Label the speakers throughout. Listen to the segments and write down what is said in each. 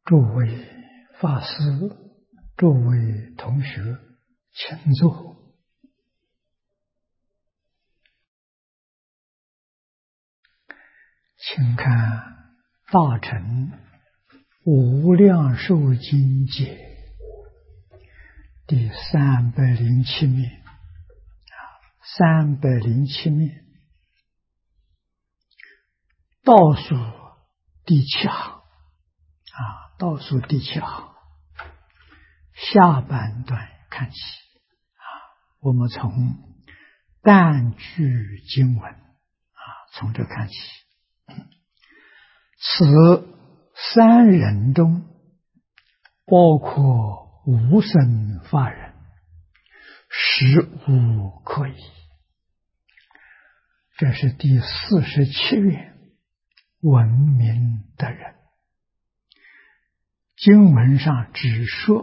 Speaker 1: 诸位法师，诸位同学，请坐。请看大乘无量寿经解第307面，307面倒数第7行倒数第7行下半段看起我们从单句经文从这看起。此三人中，包括无生法人，实无可疑。这是第47愿闻名的人。经文上只说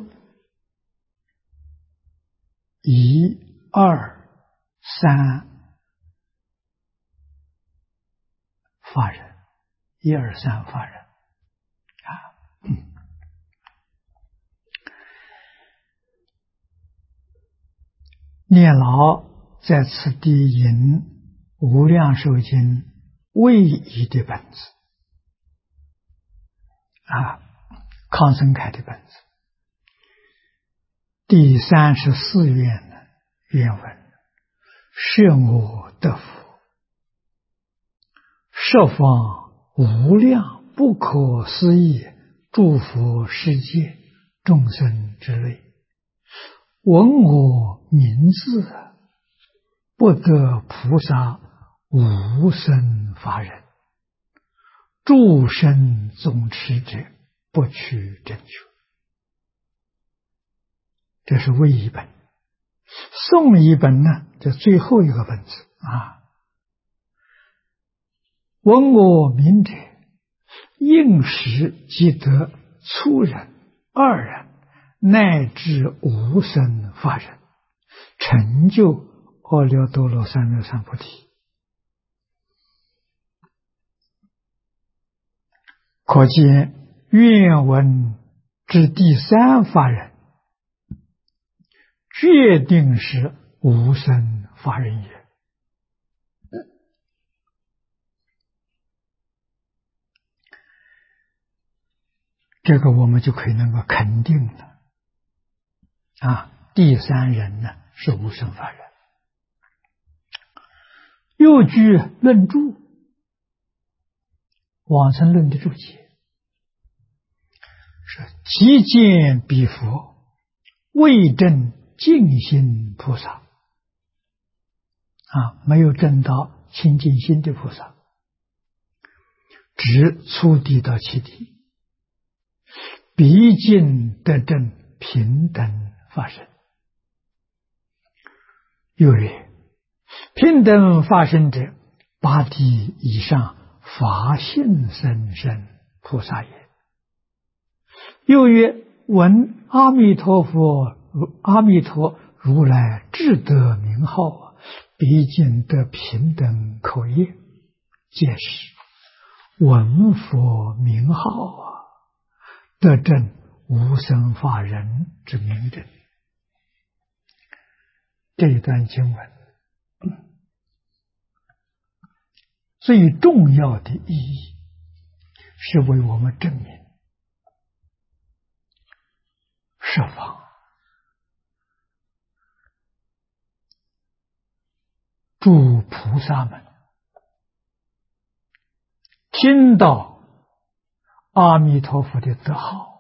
Speaker 1: 1、2、3法人，1、2、3法人念老在此地引无量寿经唯一的本子康生开的本子，第34愿的原文：是我得福，十方无量不可思议诸佛世界众生之类，闻我名字，不得菩萨无生法忍，诸生总持者，不取正觉。这是唯一本。宋一本呢，这最后一个本子闻我名者，应时即得初忍、二忍乃至无生法忍，成就阿耨多罗三藐三菩提。可见愿文之第三法忍，决定是无生法忍也。这个我们就可以能够肯定了第三人呢是无生法忍。又据论注，往生论的注解是：即见彼佛未证净心菩萨没有证到清净心的菩萨，指初地到七地，毕竟得证平等法身。又曰：平等法身者，八地以上法性甚深菩萨也。又曰：闻阿弥陀如来智德名号，毕竟得平等口业，皆是闻佛名号得证无生法忍之名证。这一段经文最重要的意义是为我们证明十方诸菩萨们听到阿弥陀佛的德号，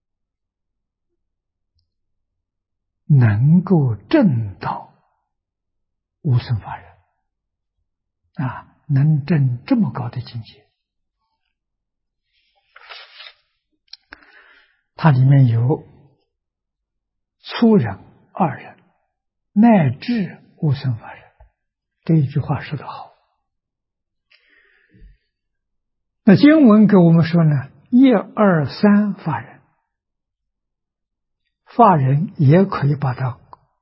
Speaker 1: 能够证到无生法忍能证这么高的境界。它里面有初忍、二忍乃至无生法忍，这一句话说得好。那经文给我们说呢，1、2、3法忍，法忍也可以把它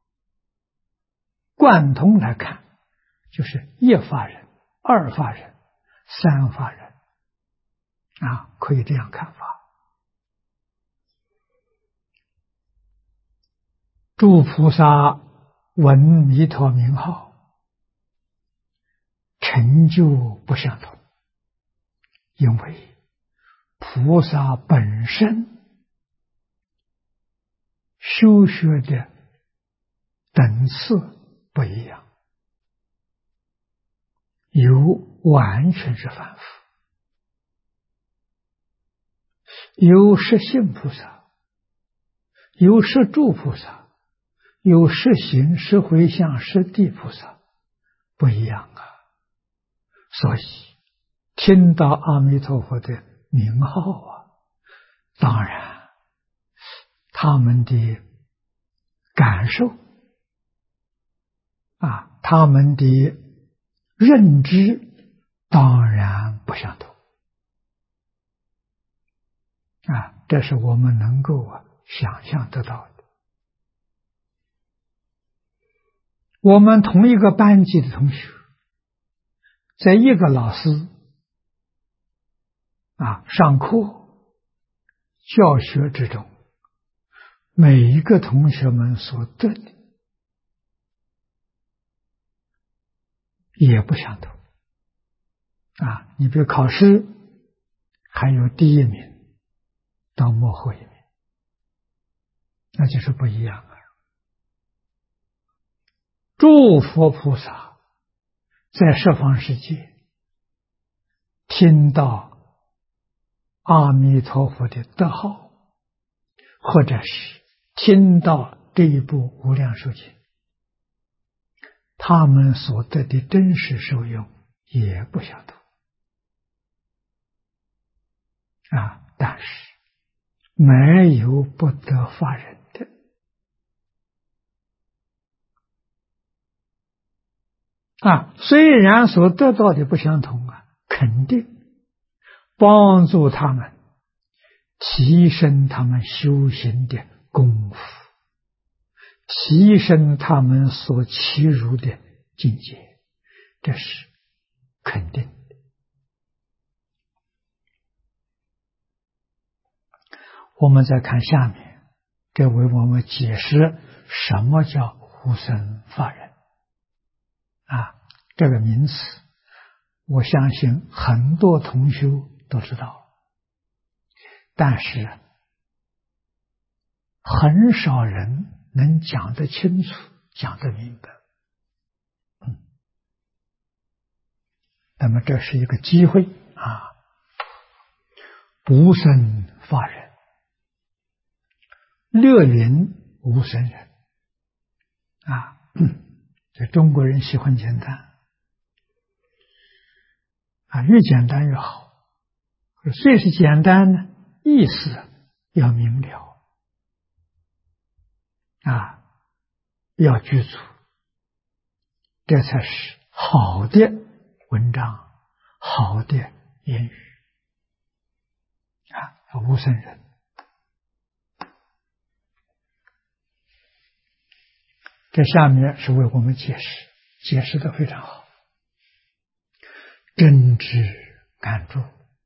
Speaker 1: 贯通来看，就是1法忍、2法忍、3法忍可以这样看法。 诸菩萨闻弥陀名号，成就不相同，因为菩萨本身修学的等次不一样，有完全是凡夫，有实性菩萨，有实住菩萨，有实行、实回向、实地菩萨，不一样啊。所以听到阿弥陀佛的名号啊，当然他们的感受啊，他们的认知当然不相同啊，这是我们能够想象得到的。我们同一个班级的同学，在一个老师上课教学之中，每一个同学们所得的也不相同你比如考试，还有第一名到末后一名，那就是不一样啊。诸佛菩萨在十方世界听到阿弥陀佛的德号，或者是听到这一部无量寿经，他们所得的真实受用也不相同但是没有不得法人的虽然所得到的不相同肯定帮助他们提升他们修行的功夫，提升他们所契入的境界，这是肯定的。我们再看下面，这为我们解释什么叫无生法忍这个名词我相信很多同修都知道，但是很少人能讲得清楚，讲得明白那么这是一个机会无生法忍，乐云无生忍这中国人喜欢简单越简单越好。虽是简单呢，意思要明了要具足，这才是好的文章，好的言语无生忍。这下面是为我们解释得非常好。真知感住，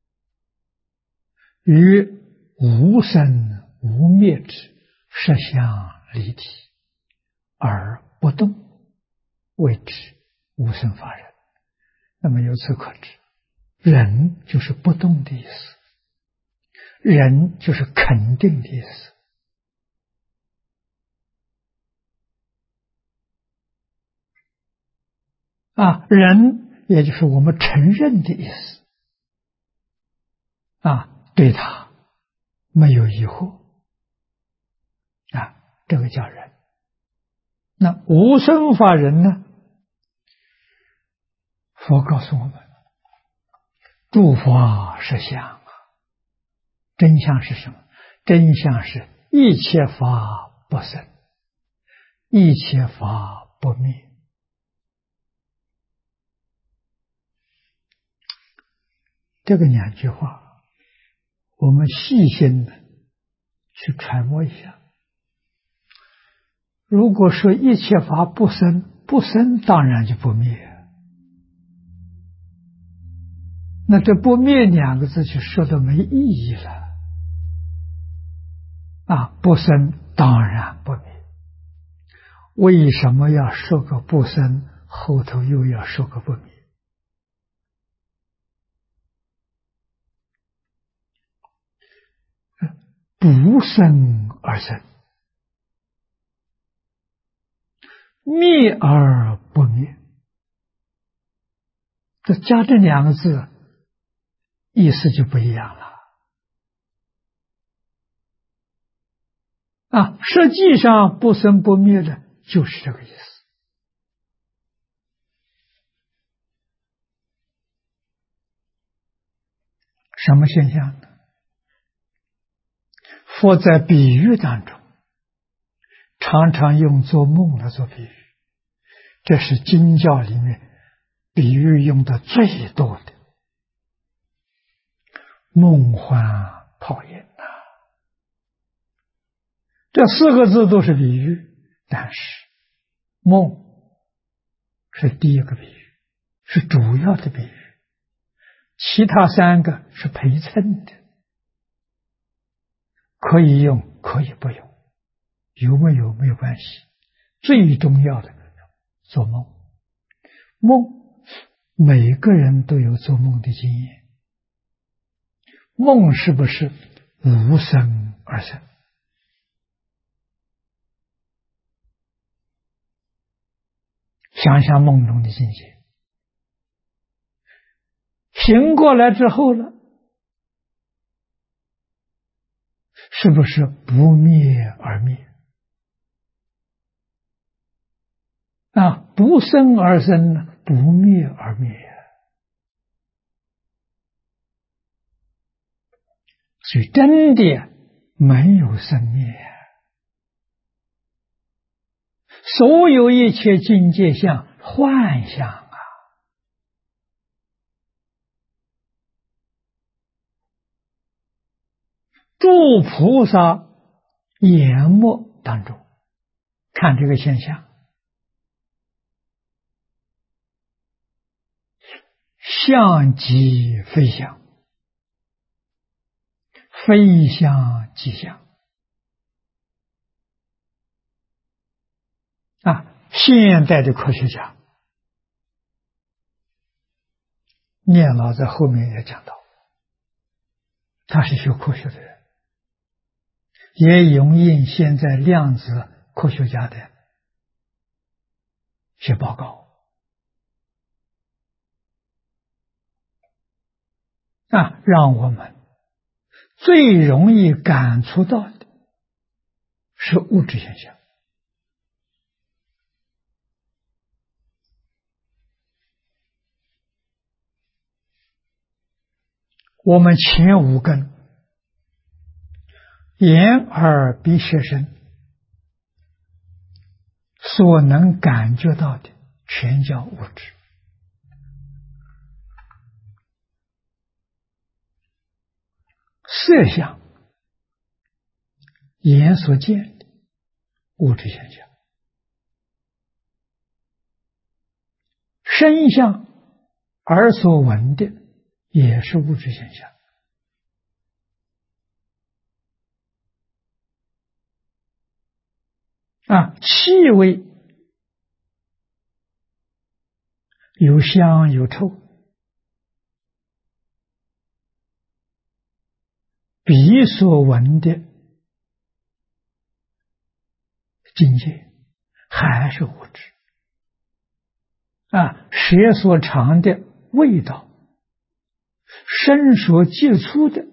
Speaker 1: 与无生无灭之实相离体而不动，谓之无生法忍。那么由此可知，忍就是不动的意思，忍就是肯定的意思忍也就是我们承认的意思对他没有疑惑这个叫忍。那无生法忍呢？佛告诉我们，诸法实相真相是什么？真相是一切法不生，一切法不灭。这个两句话我们细心的去揣摩一下。如果说一切法不生，不生当然就不灭，那这不灭两个字就说的没意义了不生当然不灭为什么要说个不生，后头又要说个不灭？不生而生，灭而不灭。这加这两个字，意思就不一样了。实际上不生不灭的就是这个意思。什么现象呢？佛在比喻当中，常常用做梦来做比喻，这是经教里面比喻用的最多的。梦幻泡影这4个字都是比喻，但是梦是第一个比喻，是主要的比喻，其他3个是陪衬的，可以用可以不用，有没有没有关系。最重要的做梦，梦每个人都有做梦的经验，梦是不是无生而生？想想梦中的境界，醒过来之后了，是不是不灭而灭？不生而生，不灭而灭。所以真的没有生灭，所有一切境界相幻象诸菩萨眼目当中看这个现象，相即非相，非相即相。现代的科学家，念老在后面也讲到，他是学科学的人，也引用现在量子科学家的写报告让我们最容易感触到的是物质现象。我们前5根，眼耳鼻舌身所能感觉到的全叫物质。色相，眼所见的物质现象；声相，耳所闻的也是物质现象。气味有香有臭，鼻所闻的境界还是物质。舌所尝的味道，身所接触的，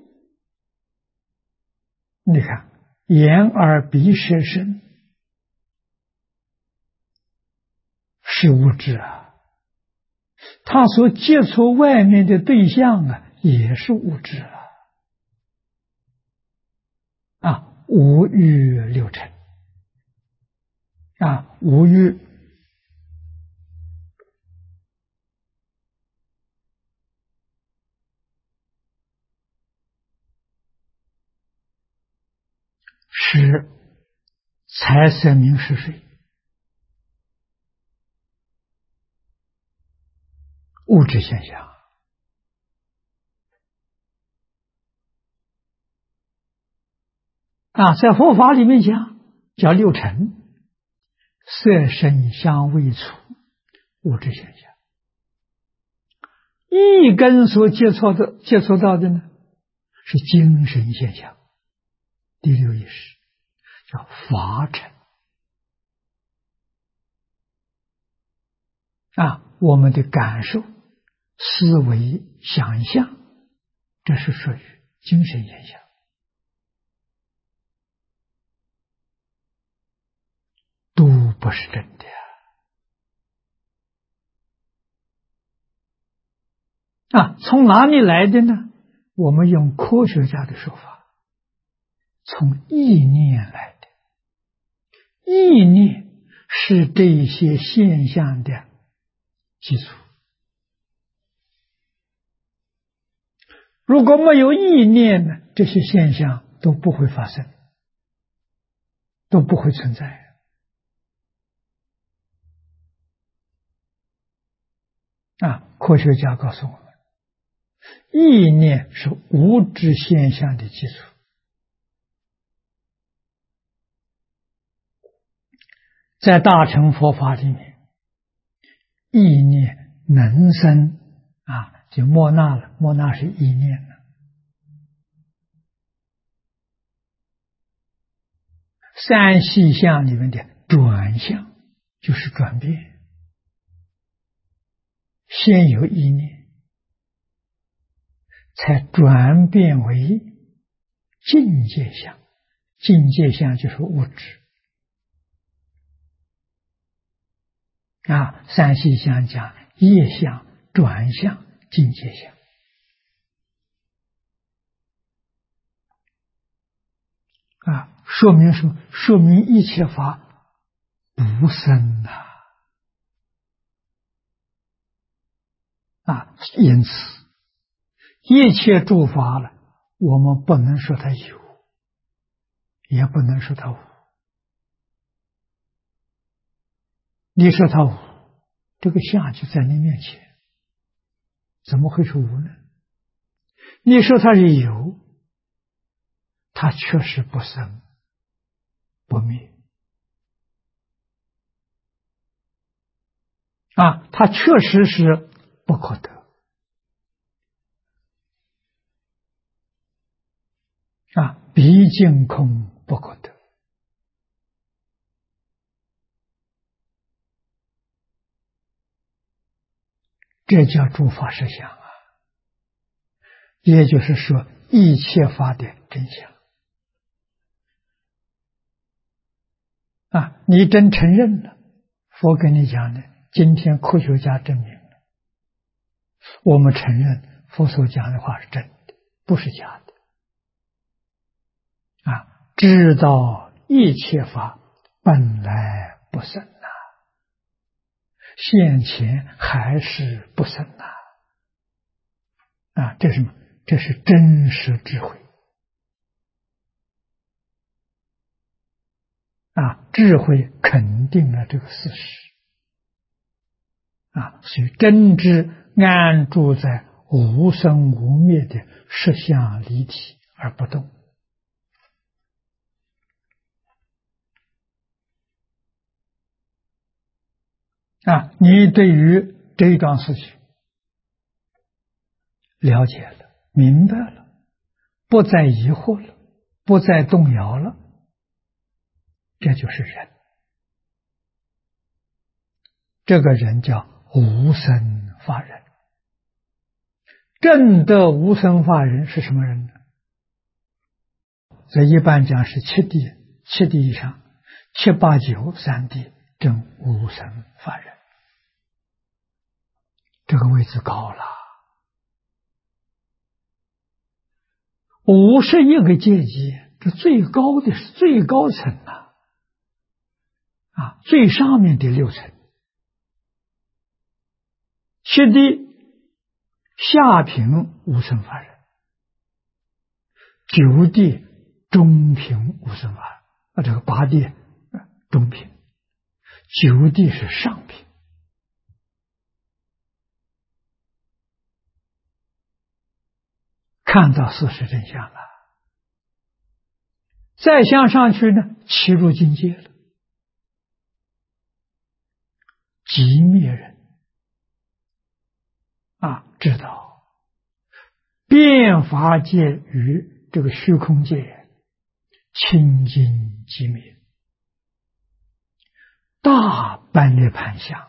Speaker 1: 你看眼耳鼻舌身是物质他所接触外面的对象也是物质五欲六尘五欲是财色名食睡，物质现象在佛法里面讲叫六尘， 色声香味触物质现象。意根所接触到的呢，是精神现象，第六意识叫法尘。我们的感受、思维、想象，这是属于精神现象。都不是真的从哪里来的呢？我们用科学家的说法，从意念来的。意念是这些现象的基础。如果没有意念呢，这些现象都不会发生，都不会存在。科学家告诉我们，意念是物质现象的基础。在大乘佛法里面，意念能生就莫那了，莫那是意念了。三细相里面的转相就是转变，先有意念，才转变为境界相。境界相就是物质三细相讲业相、转相、境界相。说明什么？说明一切法不生因此一切诸法了，我们不能说它有，也不能说它无。你说它无，这个相就在你面前，怎么会是无呢？你说它是有，它确实不生不灭它确实是不可得毕竟空不可得。这叫诸法实相也就是说一切法的真相你真承认了，佛跟你讲的，今天科学家证明了，我们承认佛所讲的话是真的，不是假的知道一切法本来不生现前还是不生这是什么？这是真实智慧智慧肯定了这个事实所以真知安住在无生无灭的实相离体而不动你对于这一桩事情了解了，明白了，不再疑惑了，不再动摇了，这就是人。这个人叫无生法忍。证得无生法忍是什么人呢？这一般讲是七地以上，7、8、9、3地证无生法忍，这个位置高了。51个阶级，这最高的是最高层最上面的6层。7地下品无生法忍，9地中品无生法忍，这个8地中品，9地是上品。看到事实真相了，再向上去呢，齐入境界了。 寂灭人知道变法界与这个虚空界清净寂灭，大般涅盘相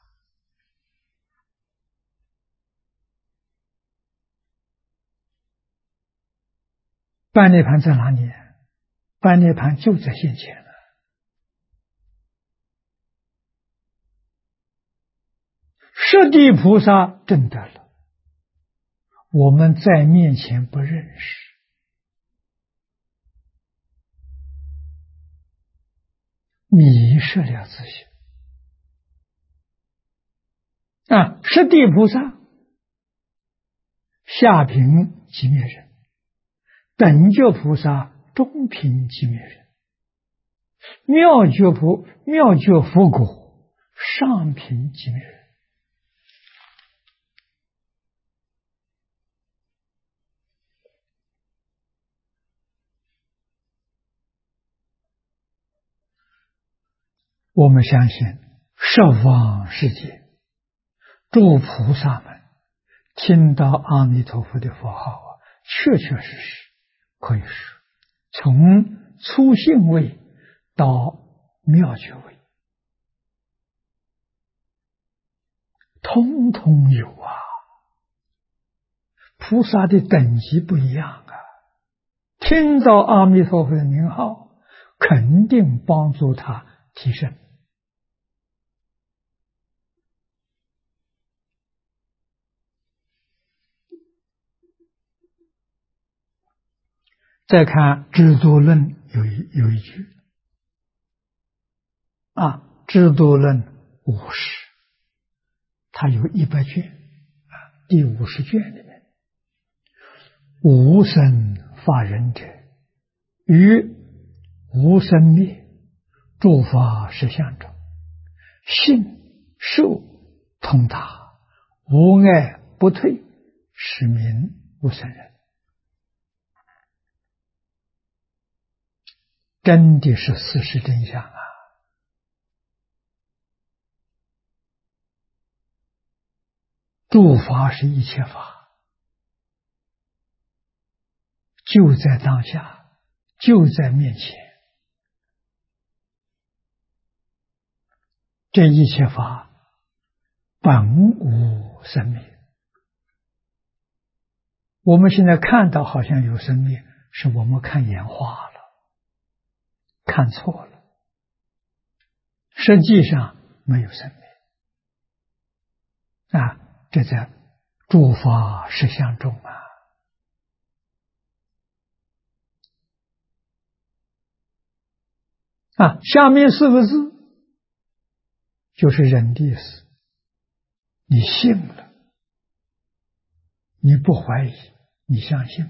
Speaker 1: 般涅盘在哪里？般涅盘就在现前了。十地菩萨证得了，我们在面前不认识，迷失了自性十地菩萨下品寂灭人，等觉菩萨中品寂灭人，妙觉佛果上品寂灭人。我们相信十方世界诸菩萨们听到阿弥陀佛的佛号确确实实可以说从初信位到妙觉位通通有菩萨的等级不一样听到阿弥陀佛的名号肯定帮助他提升。再看制度论有一句制度论50，它有100卷第50卷里面，无生法忍者，于无生灭诸法实相中，信受通达，无碍不退，是名无生人。真的是事实真相诸法是一切法，就在当下，就在面前。这一切法本无生灭。我们现在看到好像有生灭，是我们看眼花了，看错了，实际上没有生灭这在诸法实相中下面4个字就是人的意思，你信了，你不怀疑，你相信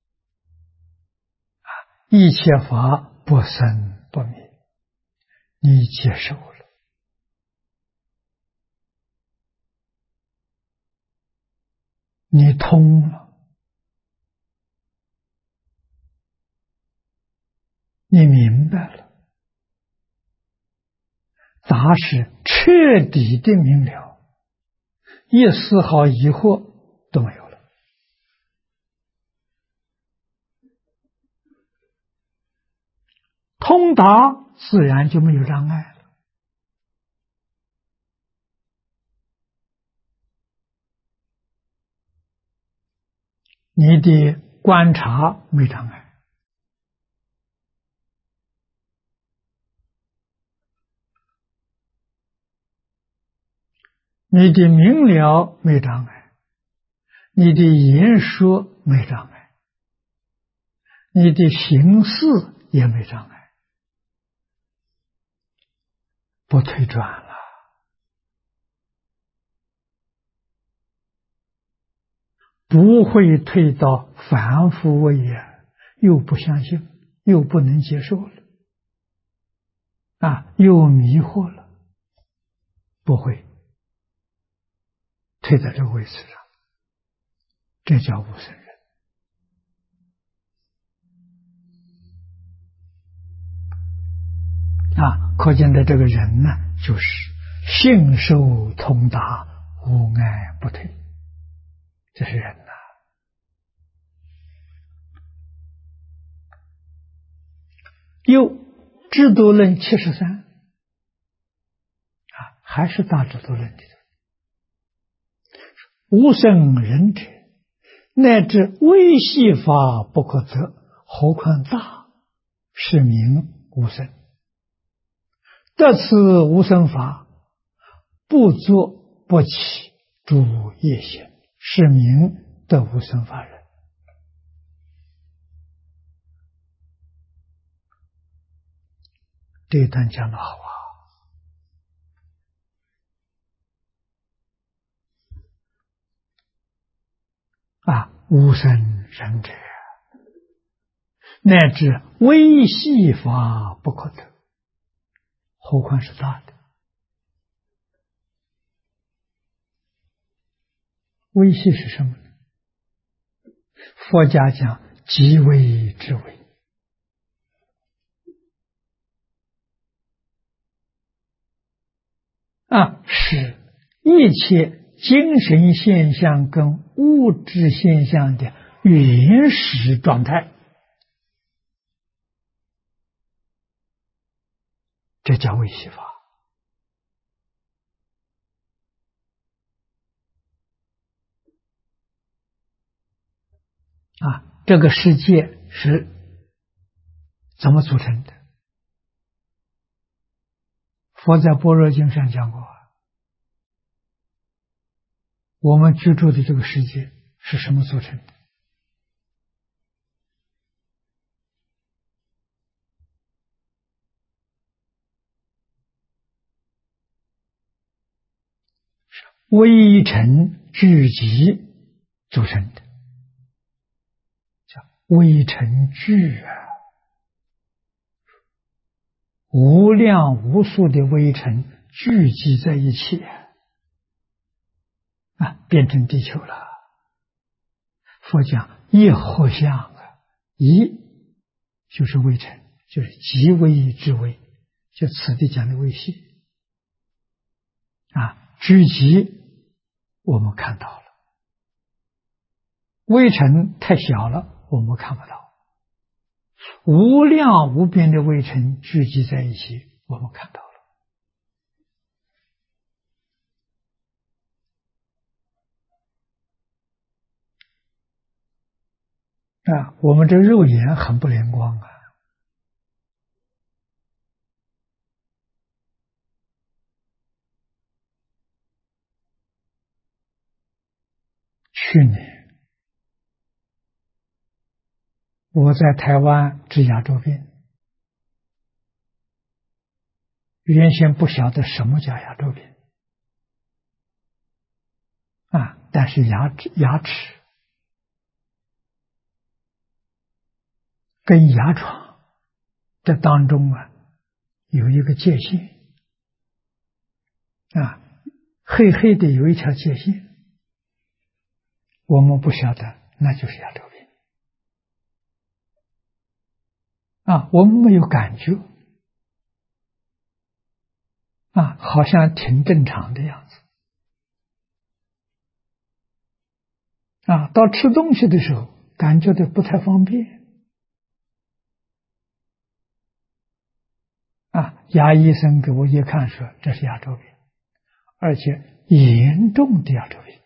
Speaker 1: 一切法不生不灭，你接受了，你通了，你明白了，答是彻底的明了，一丝毫疑惑都没有了。通达自然就没有障碍了。你的观察没障碍，你的明了没障碍，你的言说没障碍，你的行事也没障碍，不退转了。不会退到凡夫位又不相信，又不能接受了又迷惑了，不会退在这个位置上，这叫无生人可见的这个人呢，就是信受通达，无碍不退。这是人呐。又智度论73还是大智度论里头，无生人者，乃至微细法不可得，何况大，是名无生。得此无生法，不作不起诸业行，是名得无生法人。这一段讲得好无生人者，乃至微细法不可得，何况是大的。微细是什么呢？佛家讲极微之微。是一切精神现象跟物质现象的原始状态，这叫微细法。这个世界是怎么组成的？佛在般若经上讲过，我们居住的这个世界是什么组成的？微尘聚集组成的，叫微尘聚无量无数的微尘聚集在一起变成地球了。佛讲一合相一就是微尘，就是极微之微，就此地讲的微细聚集我们看到了，微尘太小了，我们看不到。无量无边的微尘聚集在一起，我们看到了。我们这肉眼很不灵光去年我在台湾治牙周病，原先不晓得什么叫牙周病但是牙齿跟牙床这当中有一个界限黑黑的有一条界限，我们不晓得，那就是牙周病我们没有感觉好像挺正常的样子到吃东西的时候感觉到不太方便牙医生给我一看说这是牙周病，而且严重的牙周病。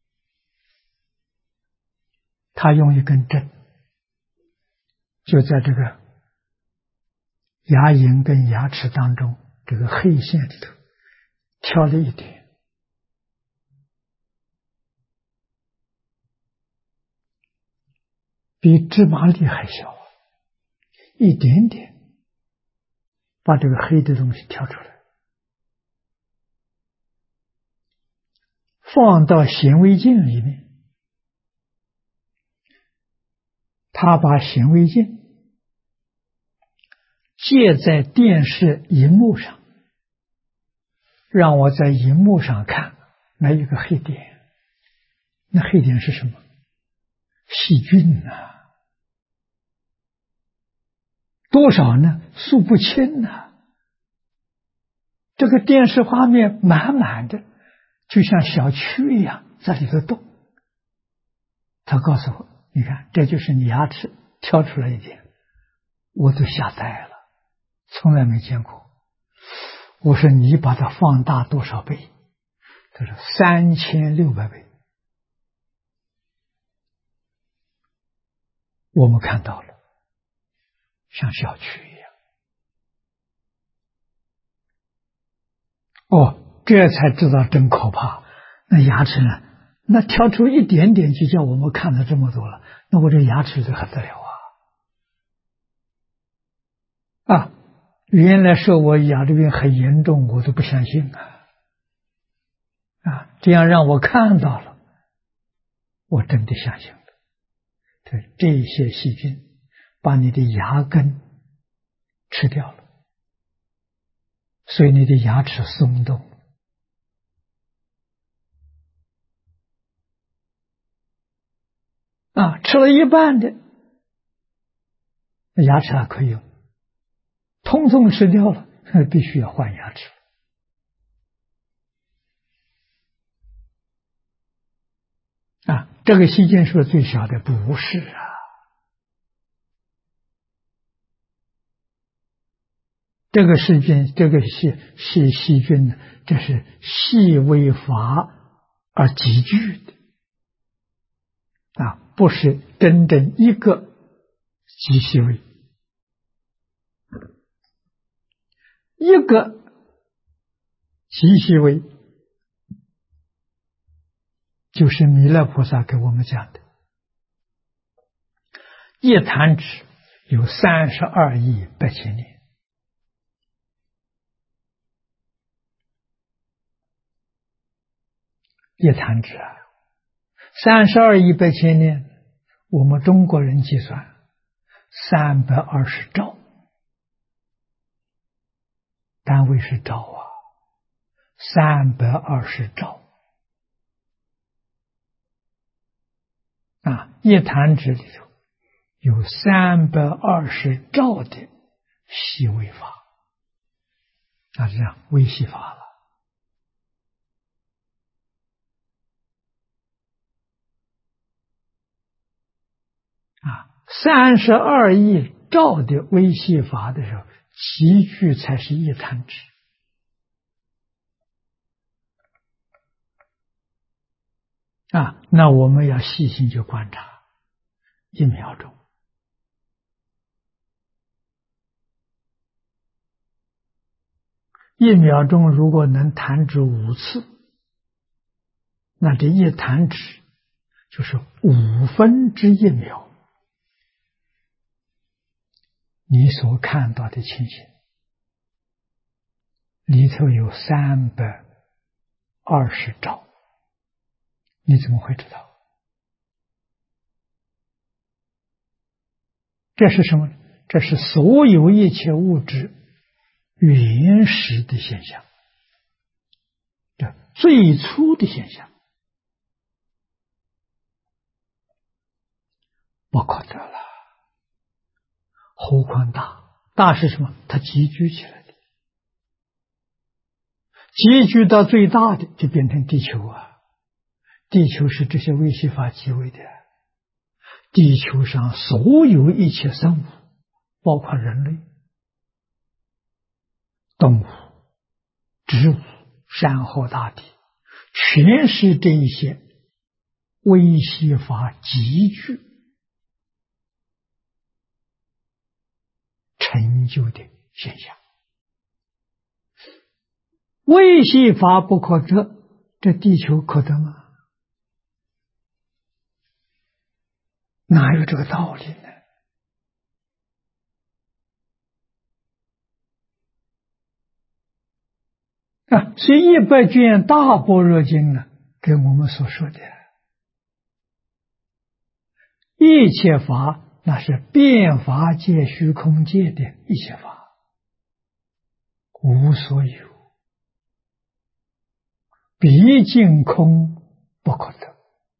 Speaker 1: 他用一根针就在这个牙龈跟牙齿当中这个黑线里头挑了一点，比芝麻粒还小一点点，把这个黑的东西挑出来，放到显微镜里面，他把显微镜借在电视荧幕上，让我在荧幕上看那一个黑点，那黑点是什么？细菌多少呢？数不清这个电视画面满满的，就像小蛆一样在里头动。他告诉我，你看，这就是你牙齿挑出来一点，我都吓呆了，从来没见过。我说你把它放大多少倍？他说3600倍。我们看到了，像小蛆一样。哦，这才知道真可怕。那牙齿呢？那挑出一点点就叫我们看了这么多了，那我这牙齿就很得了啊！原来说我牙周病很严重，我都不相信这样让我看到了，我真的相信了。对，这些细菌把你的牙根吃掉了，所以你的牙齿松动。吃了一半的牙齿还可以用，通通吃掉了，必须要换牙齿。这个细菌是不是最小的？不是啊，这个细菌，这个细菌呢，这是细微法而集聚的不是真正一个极细微，一个极细微，就是弥勒菩萨给我们讲的，一弹指有32亿8千年。一弹指32亿8千年，我们中国人计算320兆，单位是兆320兆一弹指里头有320兆的细微法这样微细法了32亿兆的微细法的时候，齐聚才是一弹指那我们要细心去观察1秒钟，1秒钟如果能弹指5次，那这一弹指就是1/5秒，你所看到的情形里头有320兆，你怎么会知道？这是什么？这是所有一切物质原始的现象，这最初的现象，不可得了。何况大？大是什么？它集聚起来的，集聚到最大的就变成地球地球是这些微细法集为的。地球上所有一切生物，包括人类、动物、植物、山河大地，全是这一些微细法集聚成就的现象。微细法不可得，这地球可得吗？哪有这个道理呢？所以100卷大般若经呢，给我们所说的一切法，那是变法界、虚空界的一切法，无所有，毕竟空不可得。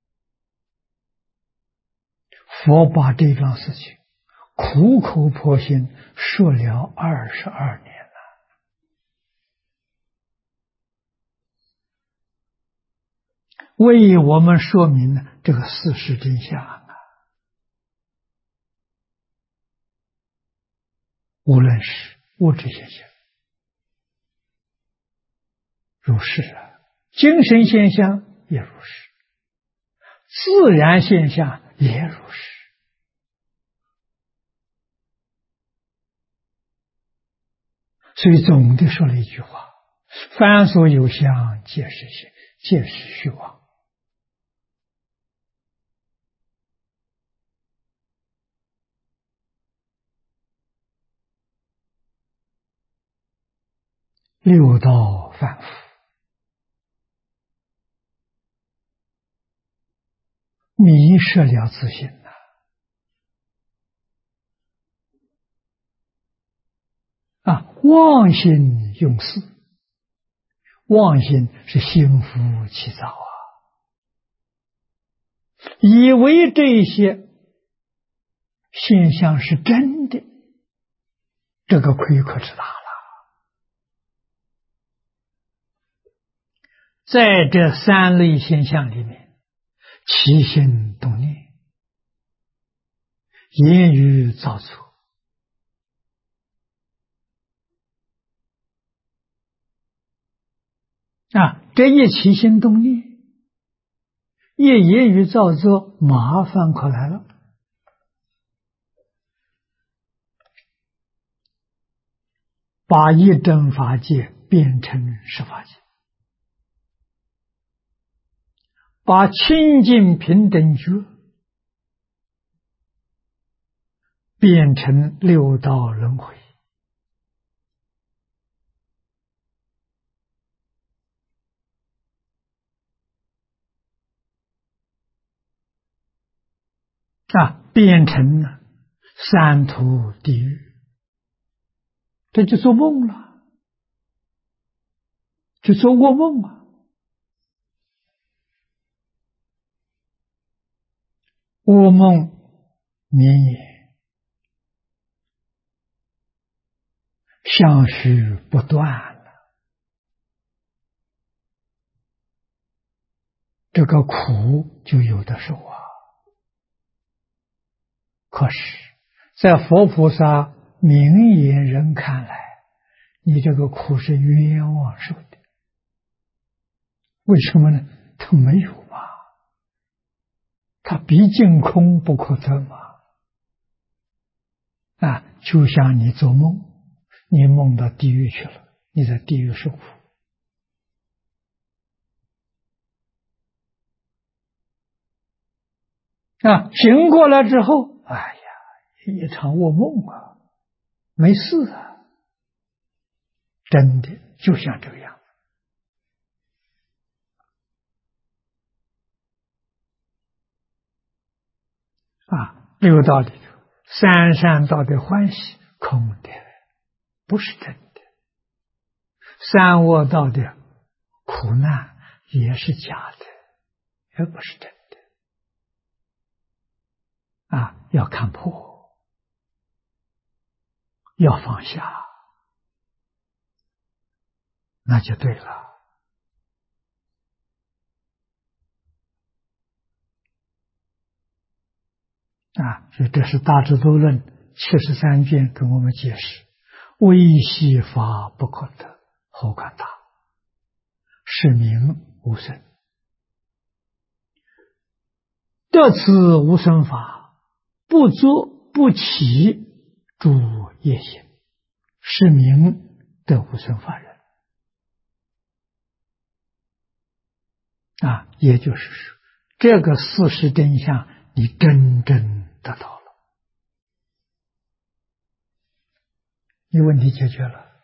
Speaker 1: 佛把这桩事情苦口婆心说了22年了为我们说明了这个事实真相啊！无论是物质现象如是啊，精神现象也如是，自然现象也如是。所以总的说了一句话：凡所有相，皆是现，皆是虚妄。六道反复，迷失了自信妄心用事，妄心是心浮气躁以为这些现象是真的，这个亏可是大了。在这三类现象里面，起心动念、言语造作，这一起心动念，一言语造作，麻烦可来了。把一真法界变成十法界，把清净平等觉变成六道轮回，变成了三途地狱，这就做梦了，就做噩梦啊！噩梦绵延，相续不断了，这个苦就有的受啊。可是，在佛菩萨明眼人看来，你这个苦是冤枉受的。为什么呢？他没有嘛，他毕竟空不可得嘛。就像你做梦，你梦到地狱去了，你在地狱受苦。醒过来之后，哎呀，一场噩梦啊，没事啊，真的就像这个样子。六道里头，三善道的欢喜空的，不是真的；三恶道的苦难也是假的，也不是真的。要看破，要放下，那就对了。所以这是《大智度论》73卷跟我们解释：微细法不可得，何况大？是名无生。得此无生法，不作不起，诸业行，是名得无生法人。也就是说，这个事实真相，你真正得到了，你问题解决了。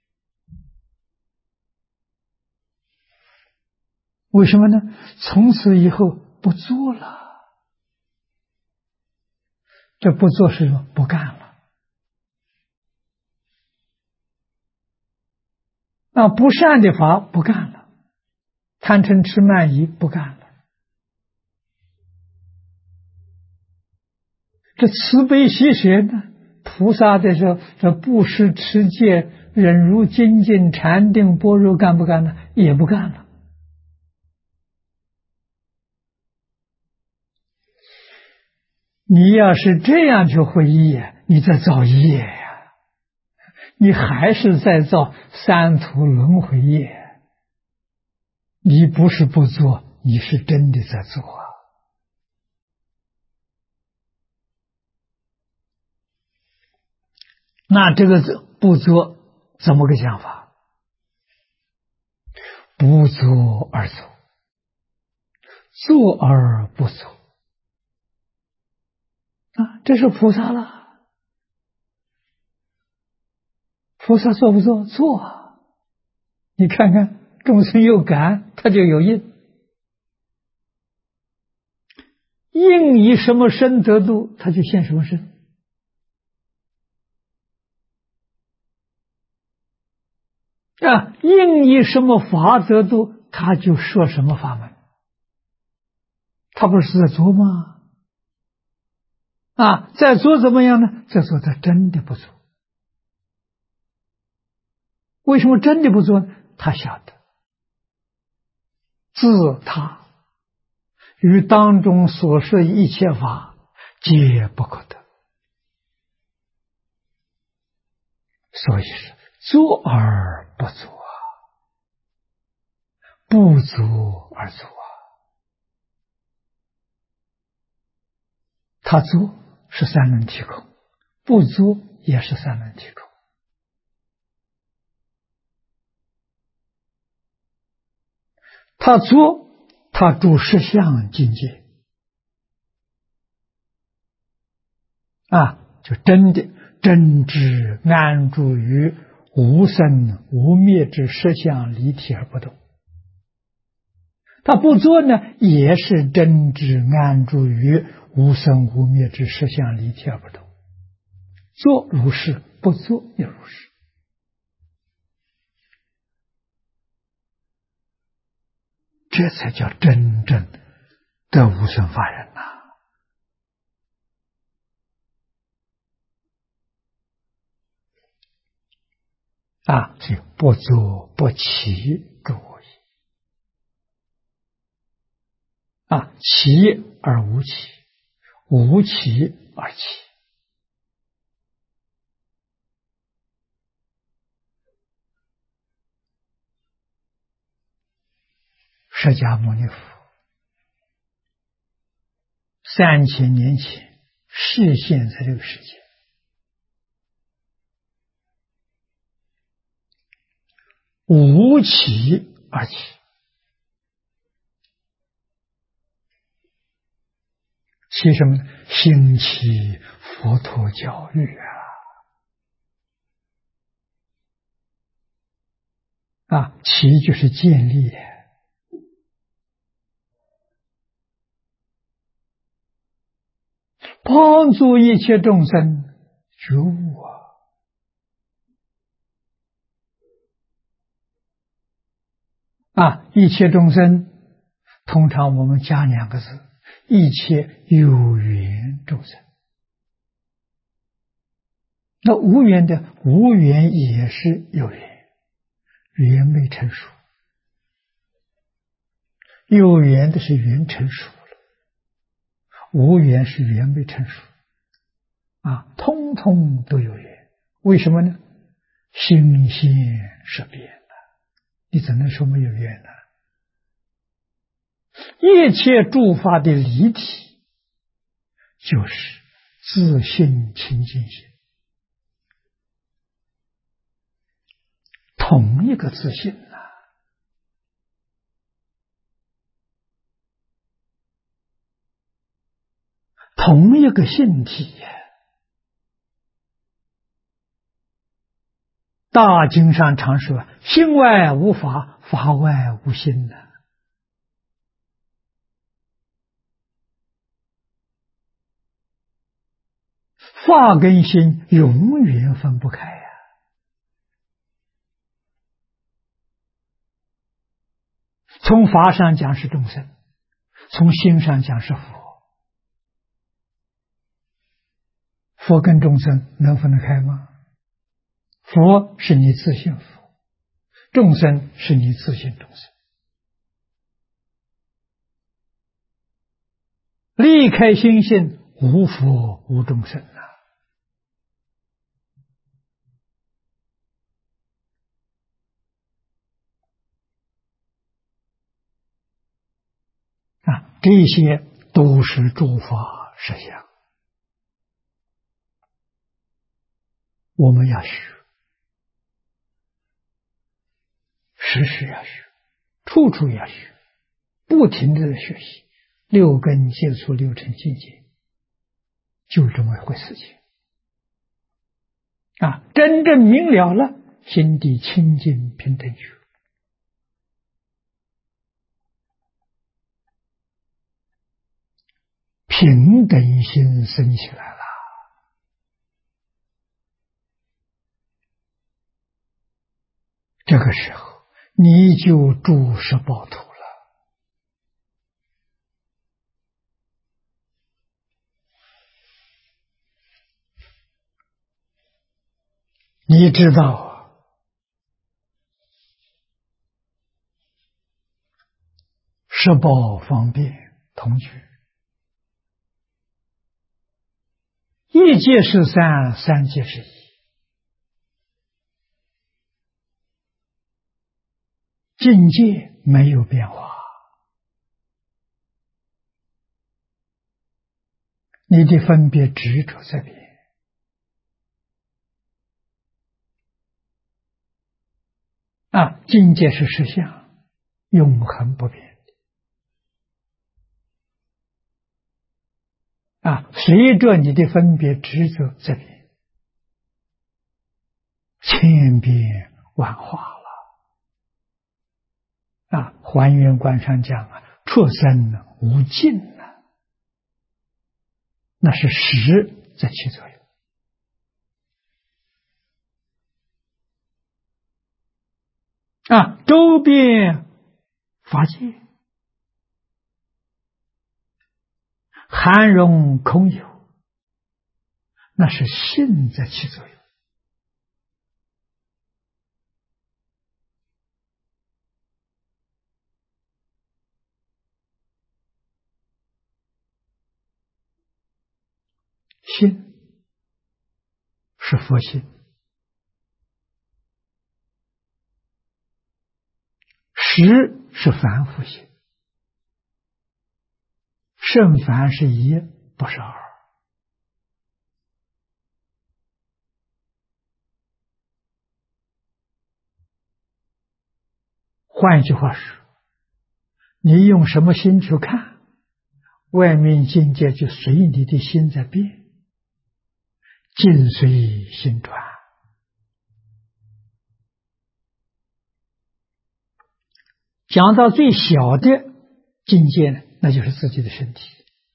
Speaker 1: 为什么呢？从此以后不做了。这不做是什么？不干了。不善的法不干了，贪嗔痴慢疑不干了。这慈悲喜舍呢？菩萨的时候，这布施、持戒、忍辱、精进、禅定、般若干不干呢？也不干了。 你要是这样去回忆，你在造业呀，你还是在造三途轮回业。你不是不做，你是真的在做啊。那这个不做怎么个讲法？不做而做，做而不做啊，这是菩萨了。菩萨做不做？做啊！你看看众生有感，他就有应。应以什么身得度，他就现什么身。啊，应以什么法得度，他就说什么法门。他不是在做吗？啊，在做怎么样呢？在做他真的不做。为什么真的不做呢？他晓得自他与当中所说一切法皆不可得，所以是做而不做啊，不做而做啊。他做是三轮体空，不做也是三轮体空。他做，他住实相境界啊，就真的真知安住于无生无灭之实相离体而不动。他不做呢，也是真知安住于无生无灭之实相离体而不动。做如是，不做也如是。这才叫真正的无生法忍呐！啊，所以不作不起诸我也。啊，起而无起，无起而起。释迦牟尼佛3000年前示现在这个世界，无起而起。起什么呢？兴起佛陀教育啊！起就是建立，帮助一切众生觉悟啊！一切众生，通常我们加2个字：一切有缘众生。那无缘的，无缘也是有缘，缘没成熟；有缘的是缘成熟了，无缘是缘没成熟啊，通通都有缘。为什么呢？心现识变了，你怎能说没有缘呢？一切诸法的离体就是自性清净心，同一个自性啊，同一个性体呀。大经上常说：心外无法，法外无心呐。法跟心永远分不开呀。从法上讲是众生，从心上讲是佛。佛跟众生能分得开吗？佛是你自性佛，众生是你自性众生。离开心性， 无佛无众生这些都是诸法实相，我们要学，时时要学，处处要学，不停地学习，六根接触六尘境界，就这么一回事情真正明了了，心地清净平等觉，平等心生起来了，这个时候你就住十报土了。你知道十报方便同居，一界是三，三界是一，境界没有变化，你的分别执着在变境界是实相，永恒不变随着你的分别执着在变，千变万化了还原观上讲出生无尽那是识在起作用周边法界含容空有，那是性在起作用心是佛性，识是凡夫性，圣凡是一，不是二。换一句话说，你用什么心去看，外面境界就随你的心在变，境随心转。讲到最小的境界呢，那就是自己的身体。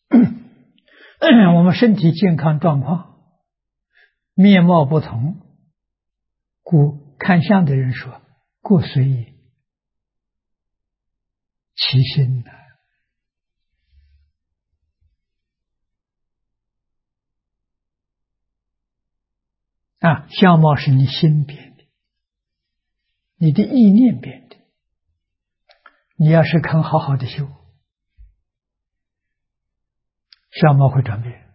Speaker 1: 我们身体健康状况，面貌不同，故看相的人说，故随其心相貌是你心变的，你的意念变的。你要是肯好好的修，相貌会转变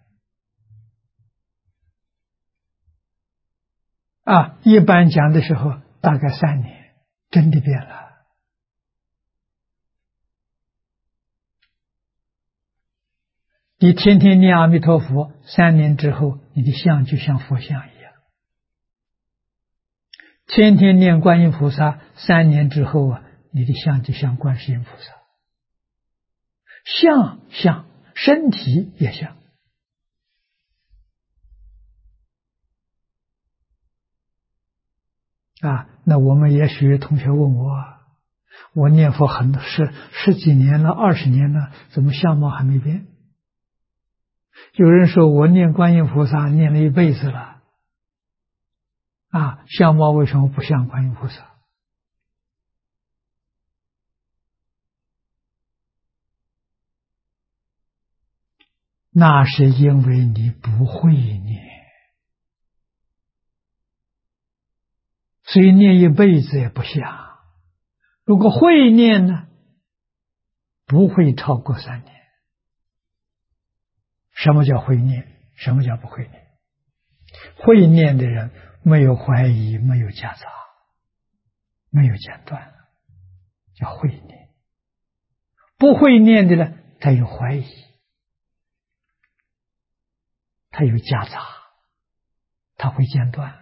Speaker 1: 一般讲的时候大概3年，真的变了。你天天念阿弥陀佛，3年之后，你的相就像佛像一样。天天念观音菩萨，3年之后你的相就像观世音菩萨。像，身体也像。那我们也许同学问我念佛十几年了，20年了，怎么相貌还没变？有人说我念观音菩萨念了一辈子了，相貌为什么不像观音菩萨？那是因为你不会念，所以念一辈子也不像。如果会念呢，不会超过3年， 什么叫慧念？什么叫不慧念？慧念的人没有怀疑，没有夹杂，没有间断，叫慧念。不慧念的呢，他有怀疑，他有夹杂，他会间断。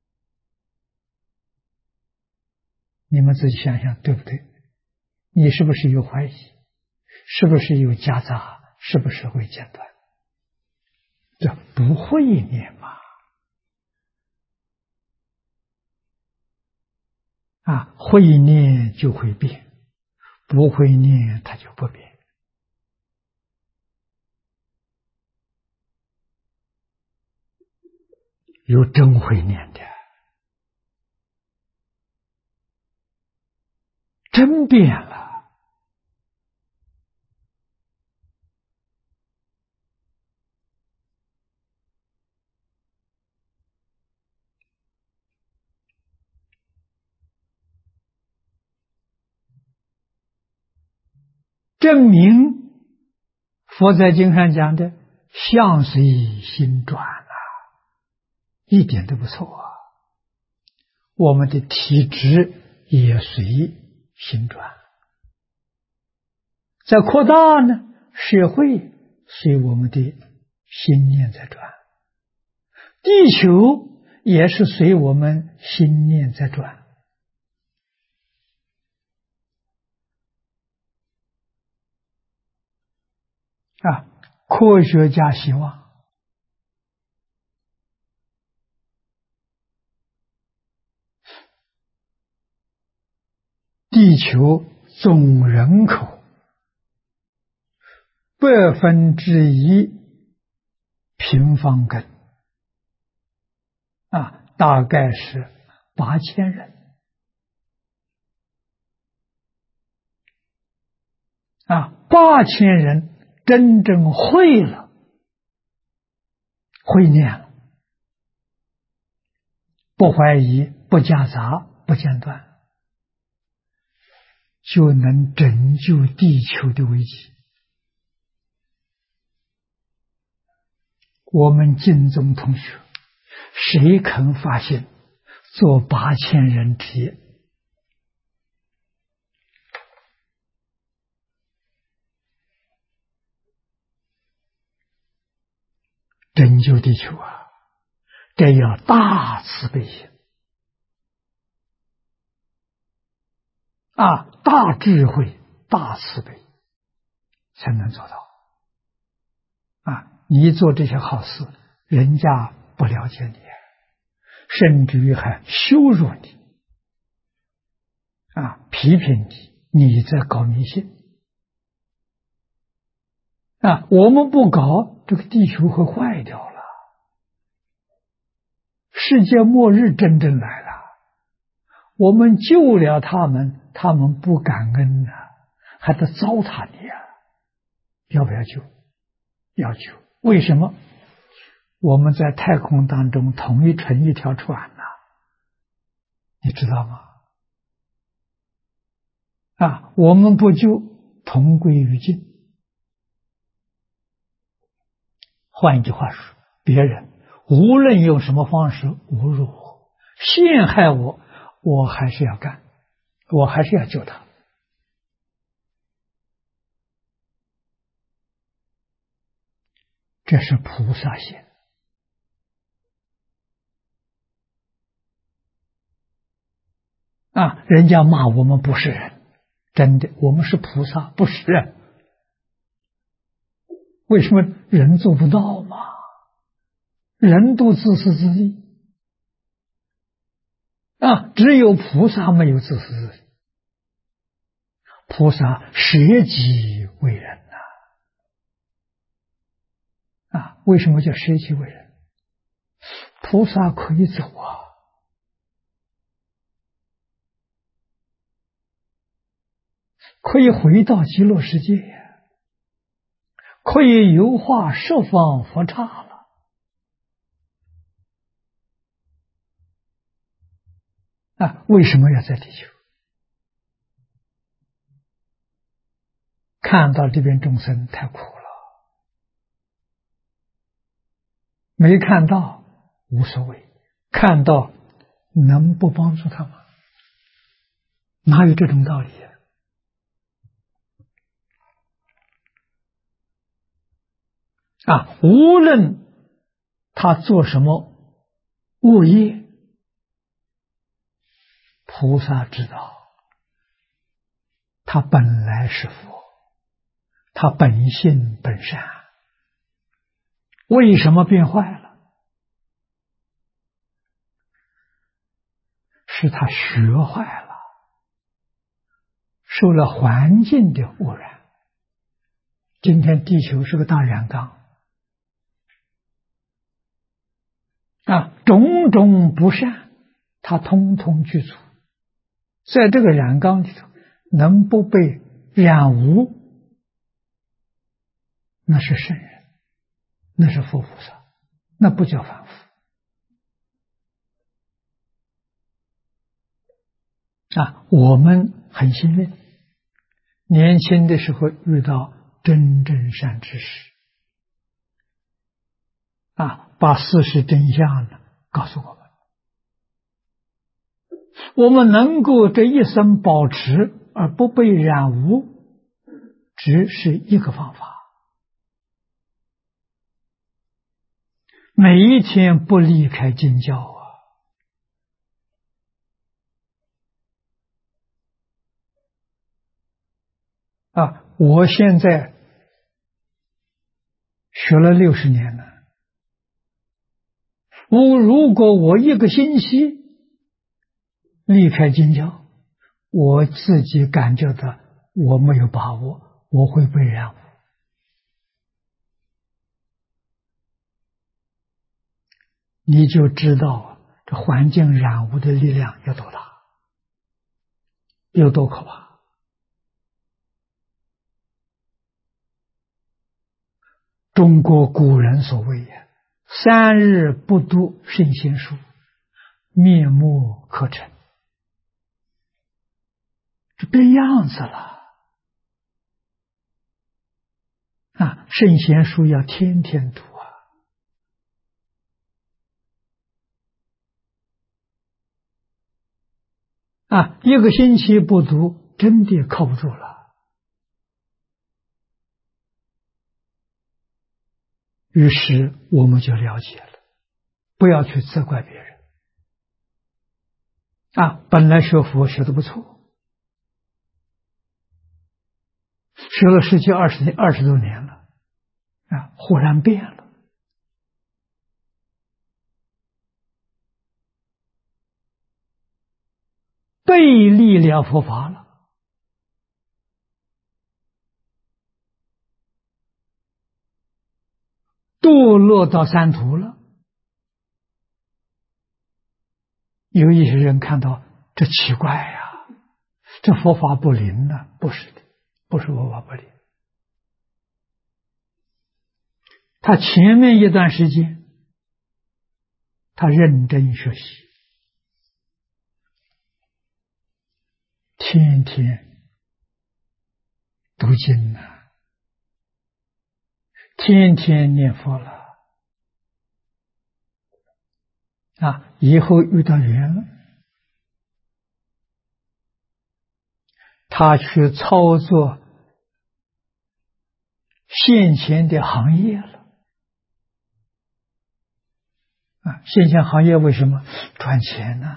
Speaker 1: 你们自己想想，对不对？你是不是有怀疑？是不是有夹杂？是不是会间断？这不会念嘛？会念就会变，不会念它就不变。有真会念的，真变了。证明佛在经上讲的相随心转一点都不错啊。我们的体质也随心转，在扩大呢，社会随我们的心念在转，地球也是随我们心念在转。科学家希望地球总人口1%平方根大概是8000人8000人真正会了，会念了，不怀疑，不夹杂，不间断，就能拯救地球的危机。我们净宗同学，谁肯发心做8000人之业？拯救地球啊！这要大慈悲心大智慧、大慈悲才能做到你做这些好事，人家不了解你，甚至于还羞辱你批评你在搞迷信我们不搞，这个地球会坏掉了，世界末日真正来了。我们救了他们，他们不感恩还得糟蹋你要不要救？要救。为什么？我们在太空当中统一成一条船你知道吗？我们不救，同归于尽。换一句话说，别人无论用什么方式侮辱我、陷害我，我还是要干，我还是要救他。这是菩萨心人家骂我们不是人，真的，我们是菩萨，不是人。为什么人做不到嘛？人都自私自利只有菩萨没有自私自利。菩萨舍己为人为什么叫舍己为人？菩萨可以走可以回到极乐世界可以游化十方佛刹了为什么要在地球？看到这边众生太苦了没看到无所谓，看到能不帮助他吗？哪有这种道理啊？无论他做什么恶业，菩萨知道，他本来是佛，他本性本善，为什么变坏了？是他学坏了，受了环境的污染。今天地球是个大染缸啊，种种不善，它通通具足。在这个染缸里头，能不被染污，那是圣人，那是佛菩萨，那不叫凡夫啊。我们很幸运，年轻的时候遇到真正善知识啊，把事实真相呢告诉我们，我们能够这一生保持而不被染污，只是一个方法。每一天不离开经教啊！我现在学了60年了，如果我一个星期离开经教，我自己感觉到我没有把握，我会被染污。你就知道这环境染污的力量有多大，有多可怕。中国古人所谓3日不读圣贤书，面目可憎，就变样子了啊！圣贤书要天天读啊！一个星期不读，真的靠不住了。于是我们就了解了，不要去责怪别人啊！本来学佛学得不错，学了10几20多年了啊，忽然变了，背离了佛法了。堕落到三途了。有一些人看到这奇怪呀，这佛法不灵呢？不是的，不是佛法不灵。他前面一段时间，他认真学习，天天读经啊，天天念佛了啊，以后遇到缘了，他去操作现前的行业了啊！现前行业为什么赚钱呢？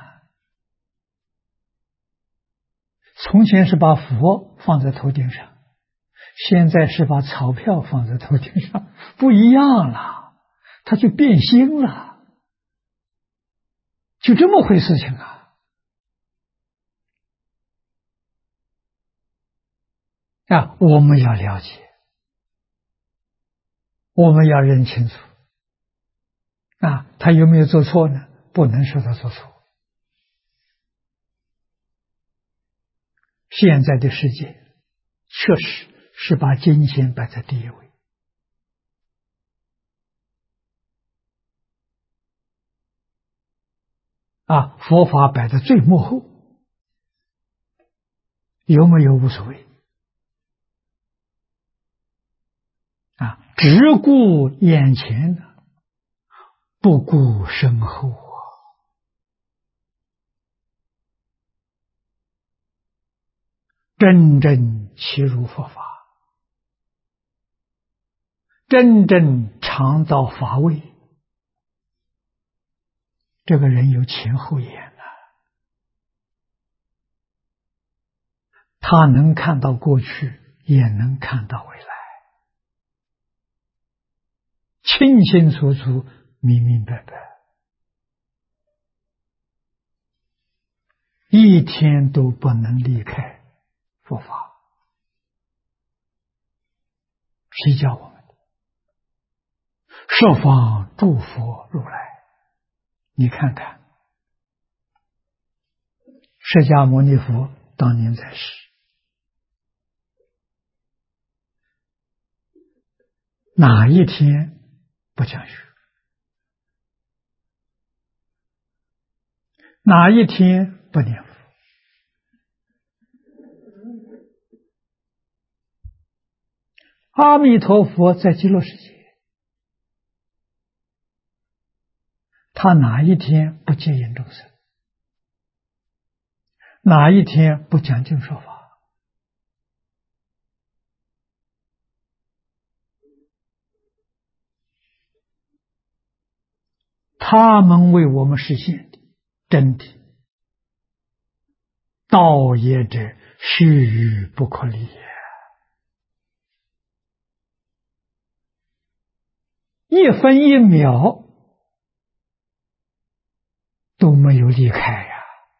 Speaker 1: 从前是把佛放在头顶上，现在是把钞票放在头顶上，不一样了，他就变心了，就这么回事情啊！我们要了解，我们要认清楚啊，他有没有做错呢？不能说他做错。现在的世界确实是把金钱摆在第一位啊，佛法摆在最幕后，有没有无所谓啊，只顾眼前的， 不顾身后啊，真正契入佛法，真正尝到法味，这个人有前后眼啊，他能看到过去，也能看到未来，清清楚楚，明明白白，一天都不能离开佛法。谁教我们的？十方诸佛如来。你看看，释迦牟尼佛当年在世，哪一天不讲学？哪一天不念佛？阿弥陀佛在极乐世界，他哪一天不接引众生？哪一天不讲经说法？他们为我们实现的真谛，道业者须臾不可离也，一分一秒都没有离开呀。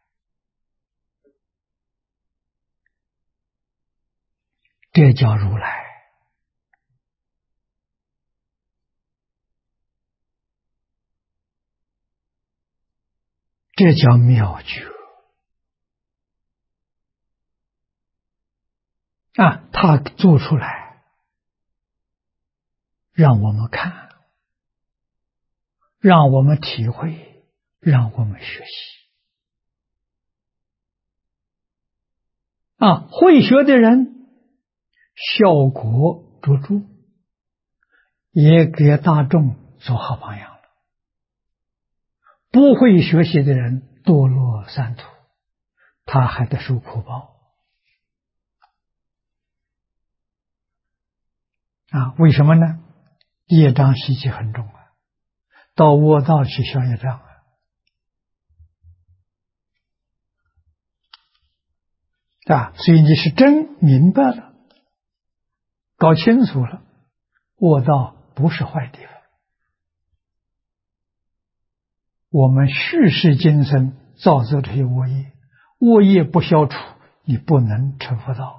Speaker 1: 这叫如来，这叫妙觉啊！他做出来，让我们看，让我们体会，让我们学习啊！会学的人效果卓著，也给大众做好榜样了。不会学习的人堕落三途，他还得受苦报啊！为什么呢？业障习气很重啊，到卧道去消业障啊！所以你是真明白了，搞清楚了，卧道不是坏地方。我们续世今生造作这些恶业，恶业不消除，你不能成佛道。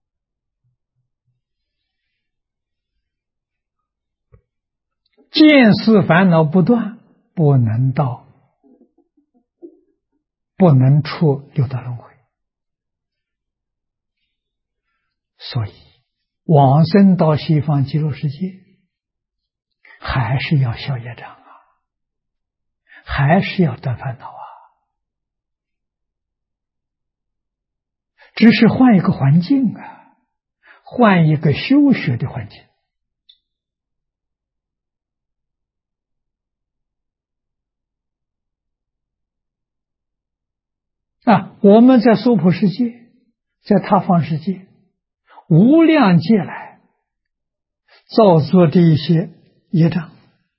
Speaker 1: 见思烦恼不断，不能出六道轮回。所以往生到西方极乐世界，还是要消业障啊，还是要断烦恼啊，只是换一个环境啊，换一个修学的环境啊。我们在娑婆世界，在他方世界，无量劫来造作这一些业障，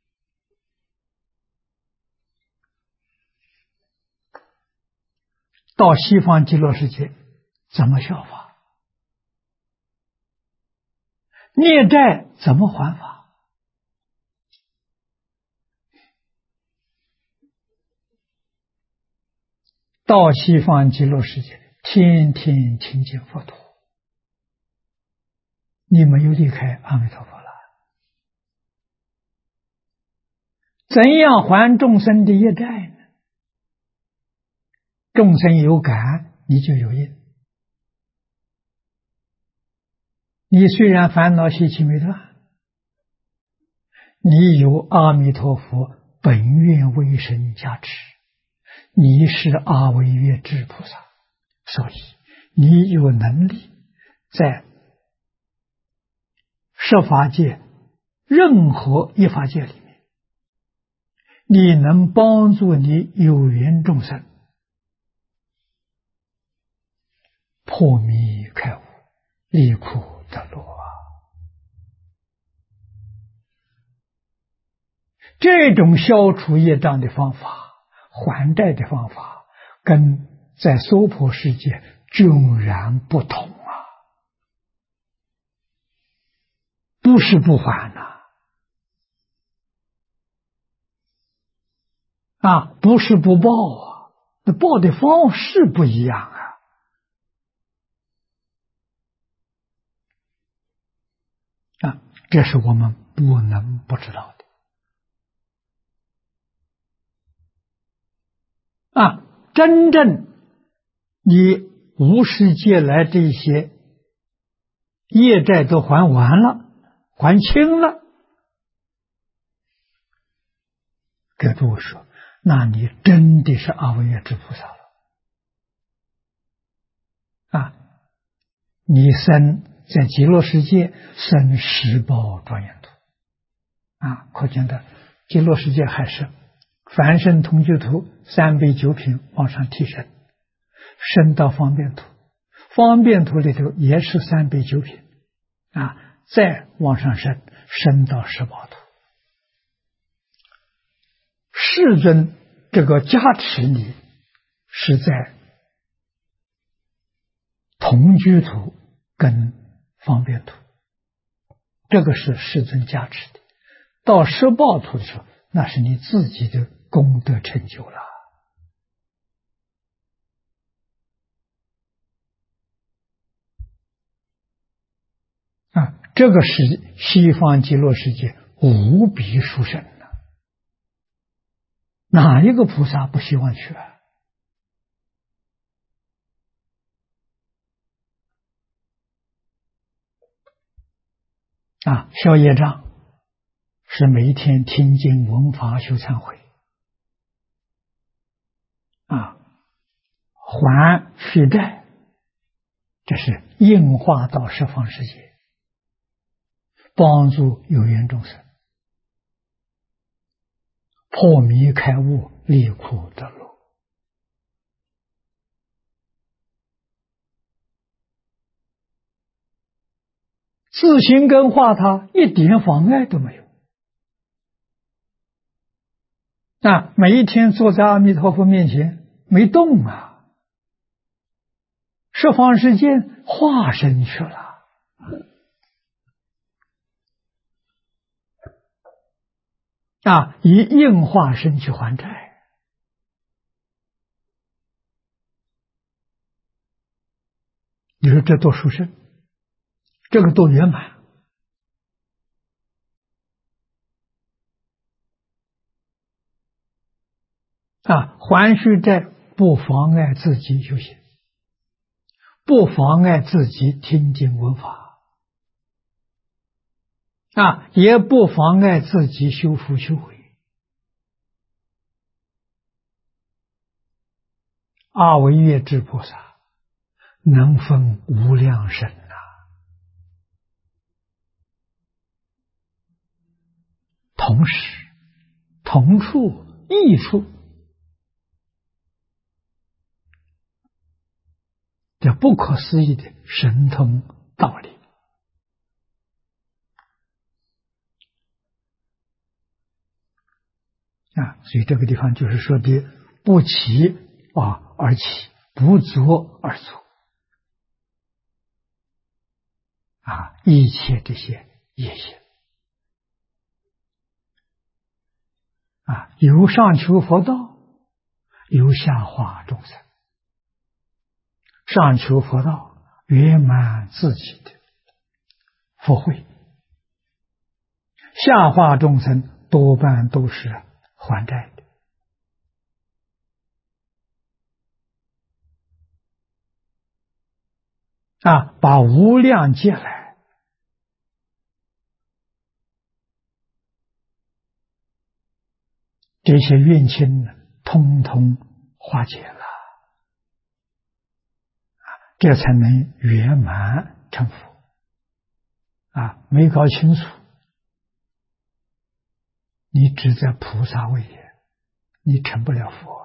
Speaker 1: 到西方极乐世界怎么效法？孽债怎么还法？到西方极乐世界，天天亲近佛陀，你没有离开阿弥陀佛了。怎样还众生的业债呢？众生有感，你就有因。你虽然烦恼习气没断，你有阿弥陀佛本愿威神加持，你是阿惟越致菩萨，所以你有能力在十法界任何一法界里面你能帮助你有缘众生破迷开悟，离苦得乐啊！这种消除业障的方法，还债的方法，跟在娑婆世界迥然不同啊！不是不还不是不报啊，那报的方式不一样这是我们不能不知道的真正你无始劫来这些业债都还完了，还清了，给诸位说，那你真的是阿惟越致菩萨了你生在极乐世界生十宝庄严土可见的极乐世界还是凡圣同居土三杯九品往上提升，升到方便土，方便土里头也是三杯九品再往上升到十宝土。世尊这个加持你是在同居土跟方便土，这个是世尊加持的。到十宝土的时候，那是你自己的功德成就了这个是西方极乐世界无比殊胜的，哪一个菩萨不希望去消业障是每一天听经闻法修忏悔还续债，这是应化到十方世界，帮助有缘众生破迷开悟，离苦得乐。自行跟化他一点妨碍都没有每一天坐在阿弥陀佛面前没动十方世界化身去了以应化身去还债，你说这多殊胜，这个多圆满还续债不妨碍自己修行，不妨碍自己听经闻法也不妨碍自己修福修慧。阿惟越致菩萨能分无量身同时同处异处，这不可思议的神通道理所以这个地方就是说的不起而起，不作而作一切这些业行有上求佛道，有下化众生。上求佛道，圆满自己的佛慧；下化众生多半都是还债的把无量劫来这些冤亲通通化解了这才能圆满成佛没搞清楚，你只在菩萨位你成不了佛。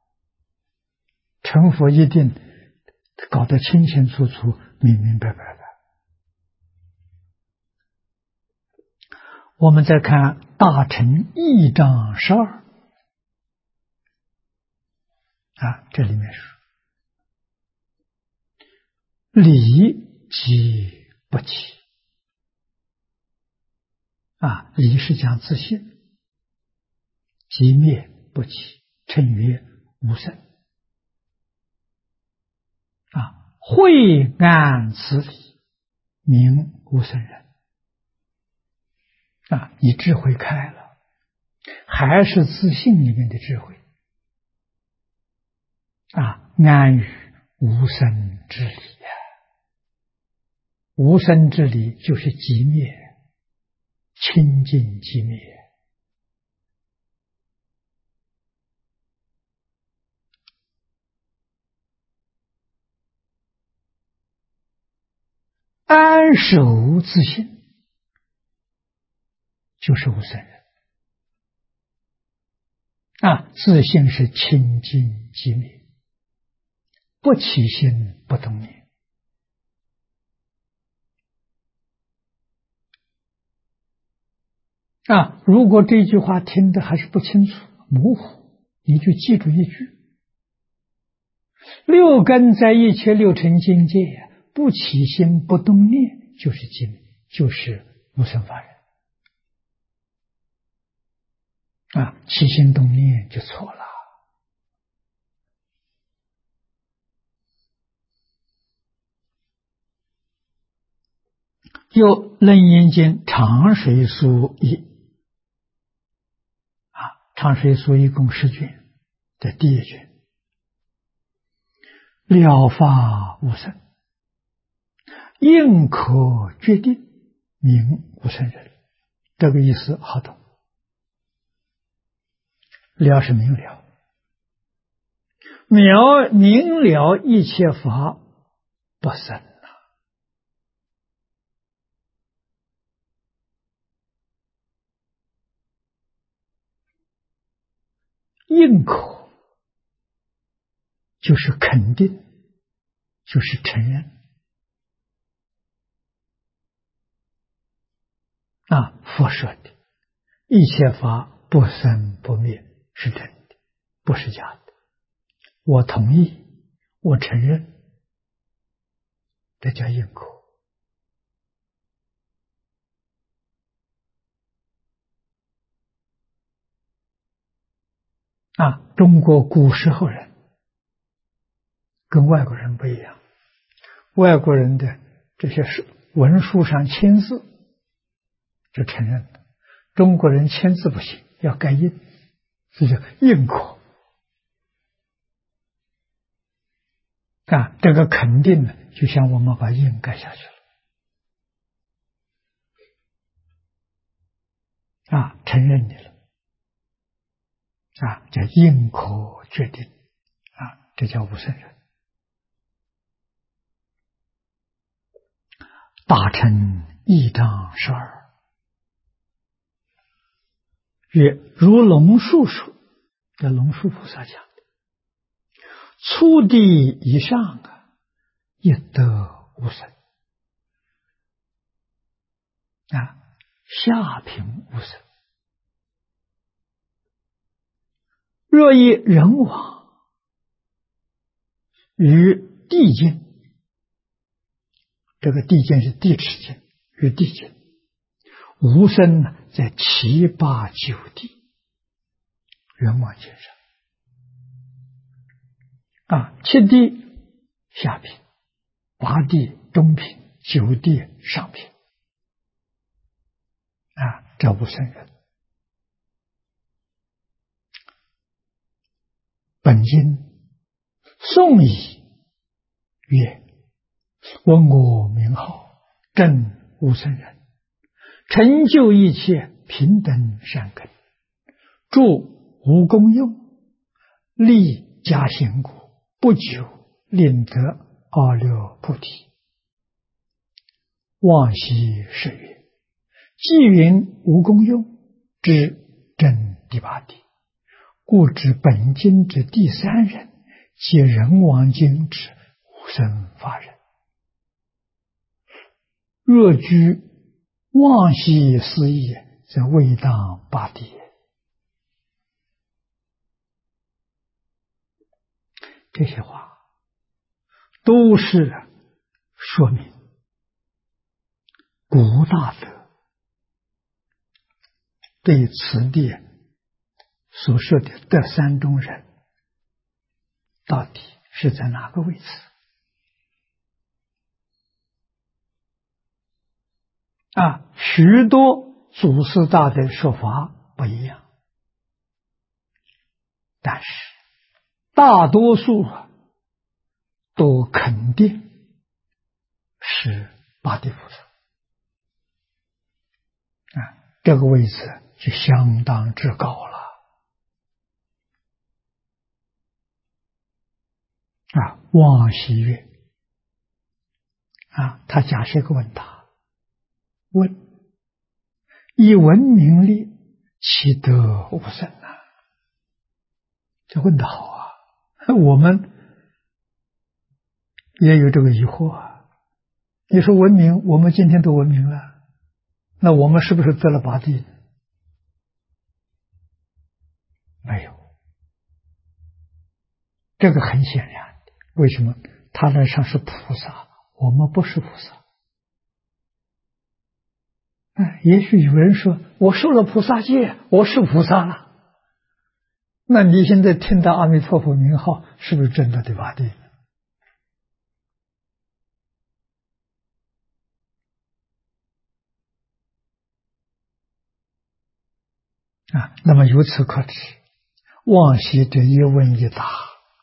Speaker 1: 成佛一定搞得清清楚楚、明明白白的。我们再看大乘义章12这里面说理即不起理是讲自性，即灭不起，称曰无生慧安此理，名无生人你智慧开了，还是自性里面的智慧安于无生之理无生之理就是寂灭，清净寂灭。安守自性就是无生人自性是清净寂灭，不起心不动念如果这句话听得还是不清楚模糊，你就记住一句：六根在一切六尘境界不起心不动念就是寂灭，就是无生法忍起心动念就错了。又楞严经长水书一长水书一共10卷的第1卷，了法无生，应可决定，名无生人。这个意思好懂。了是明了，明了一切法不生应可就是肯定，就是承认佛说的一切法不生不灭是真的，不是假的。我同意，我承认，这叫应可中国古时候人跟外国人不一样，外国人的这些文书上签字就承认了，中国人签字不行，要盖印，这叫印可这个肯定呢，就像我们把印盖下去了承认你了叫应可决定这叫无生人。大乘义章12曰：如龙树说，这龙树菩萨讲的，初地以上亦得无生下品无生。若以人王与地境，这个地境是地持境，与地境无生在7、8、9地圆满经上7地下品，8地中品，9地上品这无生人。本经颂已曰：闻我名号，正无生人，成就一切平等善根，住无功用，立加行果，不久令得阿耨菩提。往昔是曰：既云无功用，知真第8地， 故知本经之第三人，即人王经之无生法忍。若居妄兮思义，则未当拔地。这些话都是说明古大德对此地所说的这三种人到底是在哪个位置许多祖师大德说法不一样，但是大多数都肯定是八地菩萨这个位置就相当之高了望西岳他假设个问答，问以文明力，其德无生这问得好我们也有这个疑惑你说文明，我们今天都文明了，那我们是不是得了八地？没有，这个很显然的。为什么？他那上是菩萨，我们不是菩萨。也许有人说我受了菩萨戒，我是菩萨了。那你现在听到阿弥陀佛名号，是不是真的得八地？那么由此可知，望西这一问一答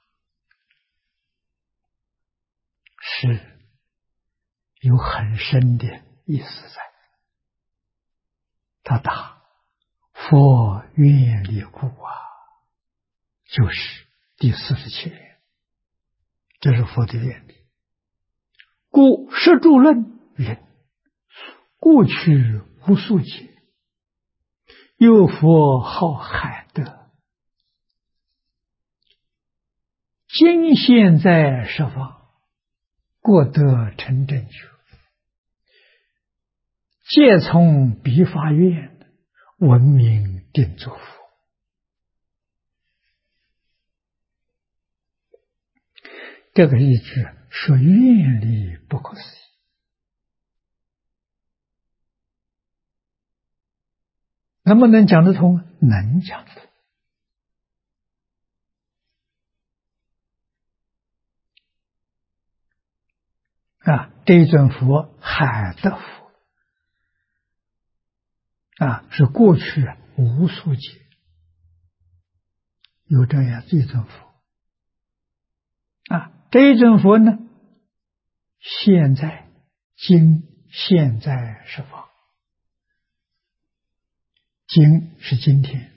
Speaker 1: 是有很深的意思在。他答佛愿力故就是第47愿，这是佛的愿力。故十住论云：故去无数劫，有佛号海德，今现在十方，过得成正觉，皆从彼法愿，闻名定作佛。这个意志说愿力不可思议。能不能讲得通？能讲得通。这一尊佛海德佛是过去无数劫有这样一尊佛这一尊佛呢，现在现在十方，今是今天，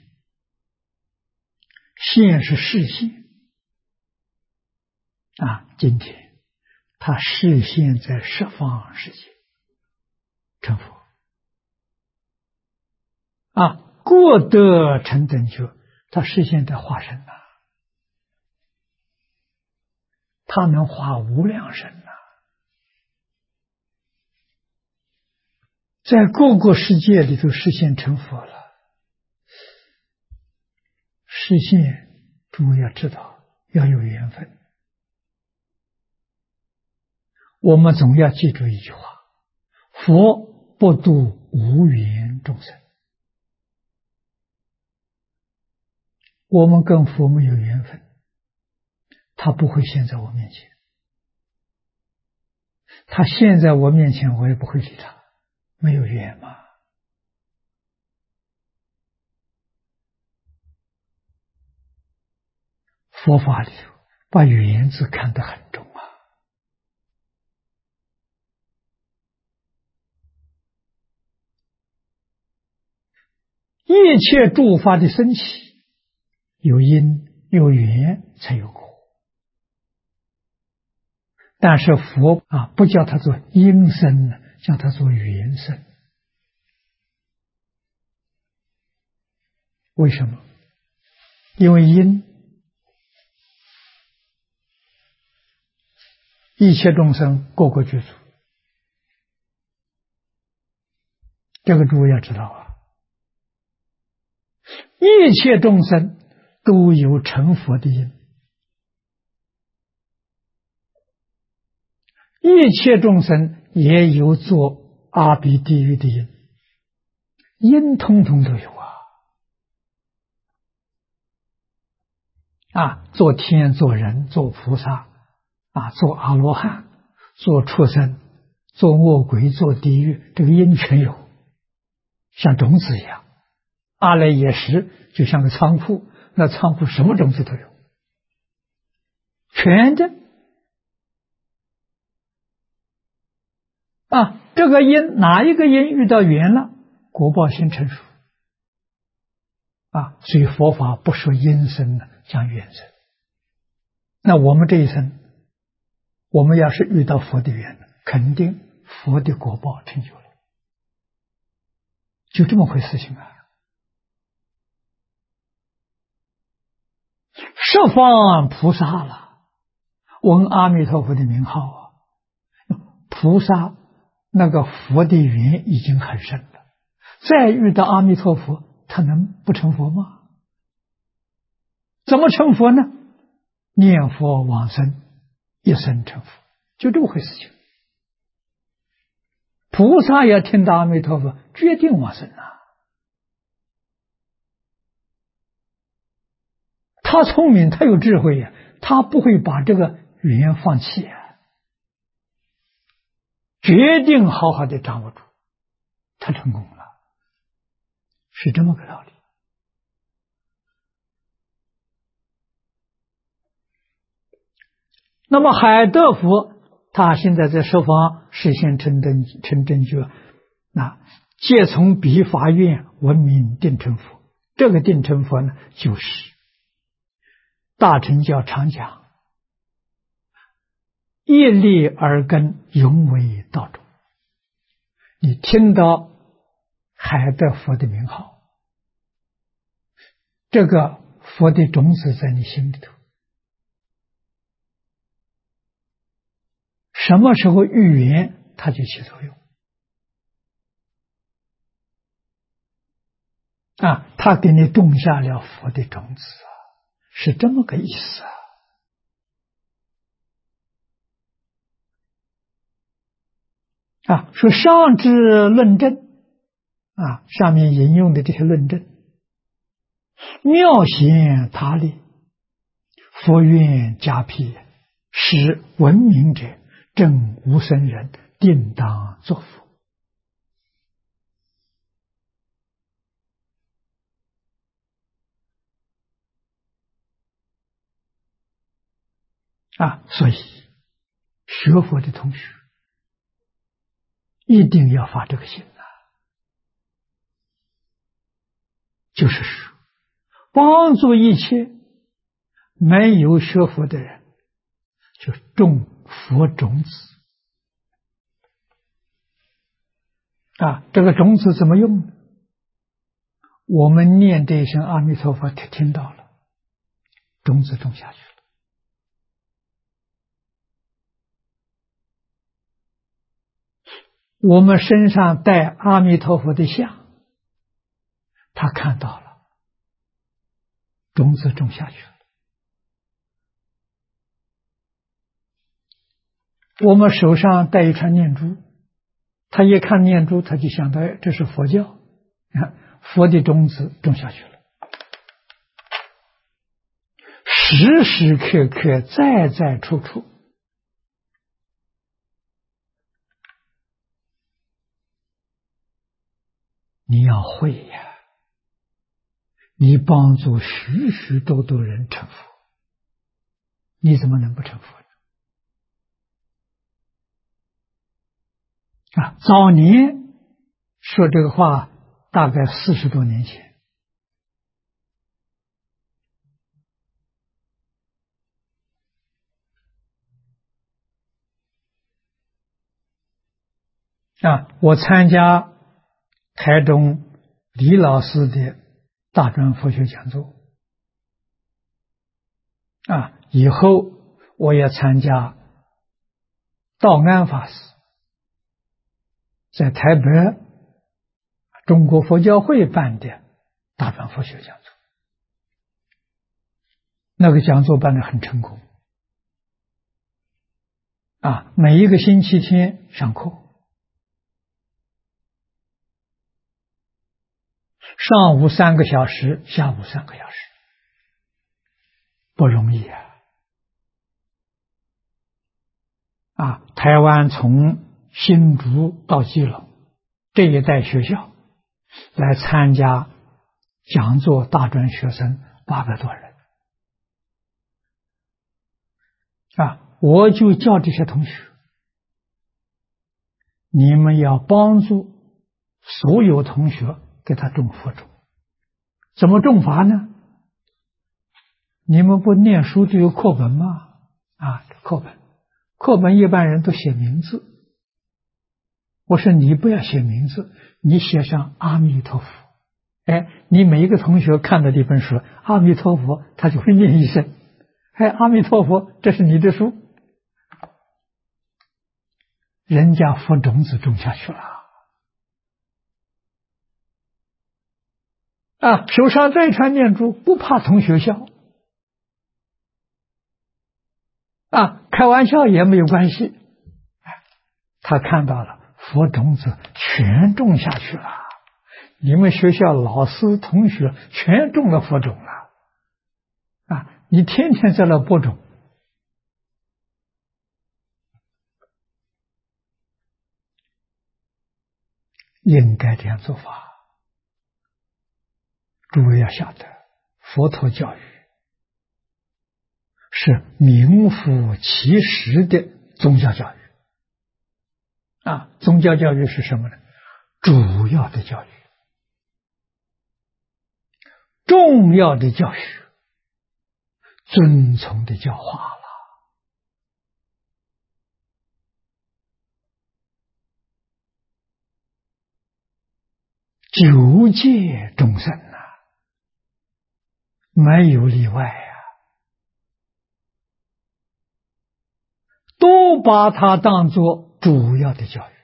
Speaker 1: 现是示现今天他示现在十方世界成佛过得成等觉，他示现在化身他能化无量身在各个世界里头实现成佛了。实现诸位要知道要有缘分，我们总要记住一句话：佛不度无缘众生。我们跟佛没有缘分，他不会现在我面前，他现在我面前我也不会理他，没有缘嘛。佛法里头把缘字看得很重一切诸法的升起，有因有缘才有果。但是佛不叫它做因生，叫它做缘生。为什么？ 因为因一切众生各个具足，这个诸位要知道啊。一切众生都有成佛的因，一切众生也有做阿鼻地狱的因，因通通都有做天、做人、做菩萨做阿罗汉、做畜生、做恶鬼、做地狱，这个因全有，像种子一样。阿赖耶识就像个仓库，那仓库什么种子都有，全的这个因哪一个因遇到缘了，果报先成熟所以佛法不说因生呢，讲缘生。那我们这一生，我们要是遇到佛的缘，肯定佛的果报成就了，就这么回事情十方菩萨了，闻阿弥陀佛的名号菩萨那个佛的缘已经很深了，再遇到阿弥陀佛，他能不成佛吗？怎么成佛呢？念佛往生，一生成佛，就这么回事情。菩萨要听到阿弥陀佛，决定往生他聪明，他有智慧他不会把这个缘放弃决定好好的掌握住，他成功了，是这么个道理。那么海德佛他现在在十方实现成正觉，皆从彼法院闻名定成佛。这个定成佛呢，就是大乘教常讲业力而根，永为道种。你听到海德佛的名号，这个佛的种子在你心里头，什么时候遇缘，它就起作用它给你种下了佛的种子是这么个意思说上至论证上面引用的这些论证，妙显他力，佛愿加庇，使闻名者正无生人，定当作佛。所以学佛的同学一定要发这个心就是说帮助一切没有学佛的人，就种佛种子这个种子怎么用呢？我们念这一声阿弥陀佛，听到了，种子种下去了。我们身上带阿弥陀佛的像，他看到了，种子种下去了。我们手上带一串念珠，他一看念珠，他就想到这是佛教，佛的种子种下去了。时时刻刻，在在处处，你要会你帮助许许多多人成佛，你怎么能不成佛呢？早年说这个话，大概40多年前，我参加台中李老师的大专佛学讲座， 以后我也参加道安法师在台北中国佛教会办的大专佛学讲座，那个讲座办得很成功每一个星期天上课，上午3个小时，下午3个小时，不容易台湾从新竹到基隆这一带学校来参加讲座大专学生800多人我就叫这些同学，你们要帮助所有同学给他种佛种。怎么种法呢？你们不念书就有课本吗？课本一般人都写名字，我说你不要写名字，你写上阿弥陀佛。你每一个同学看到这本书阿弥陀佛，他就会念一声，阿弥陀佛，这是你的书，人家佛种子种下去了手上再传念珠，不怕同学笑开玩笑也没有关系，他看到了佛种子全种下去了，你们学校老师同学全种了佛种了你天天在那播种，应该这样做法。诸位要晓得，佛陀教育是名副其实的宗教教育宗教教育是什么呢？主要的教育，重要的教育，遵从的教化了。九界众生没有例外都把它当作主要的教育。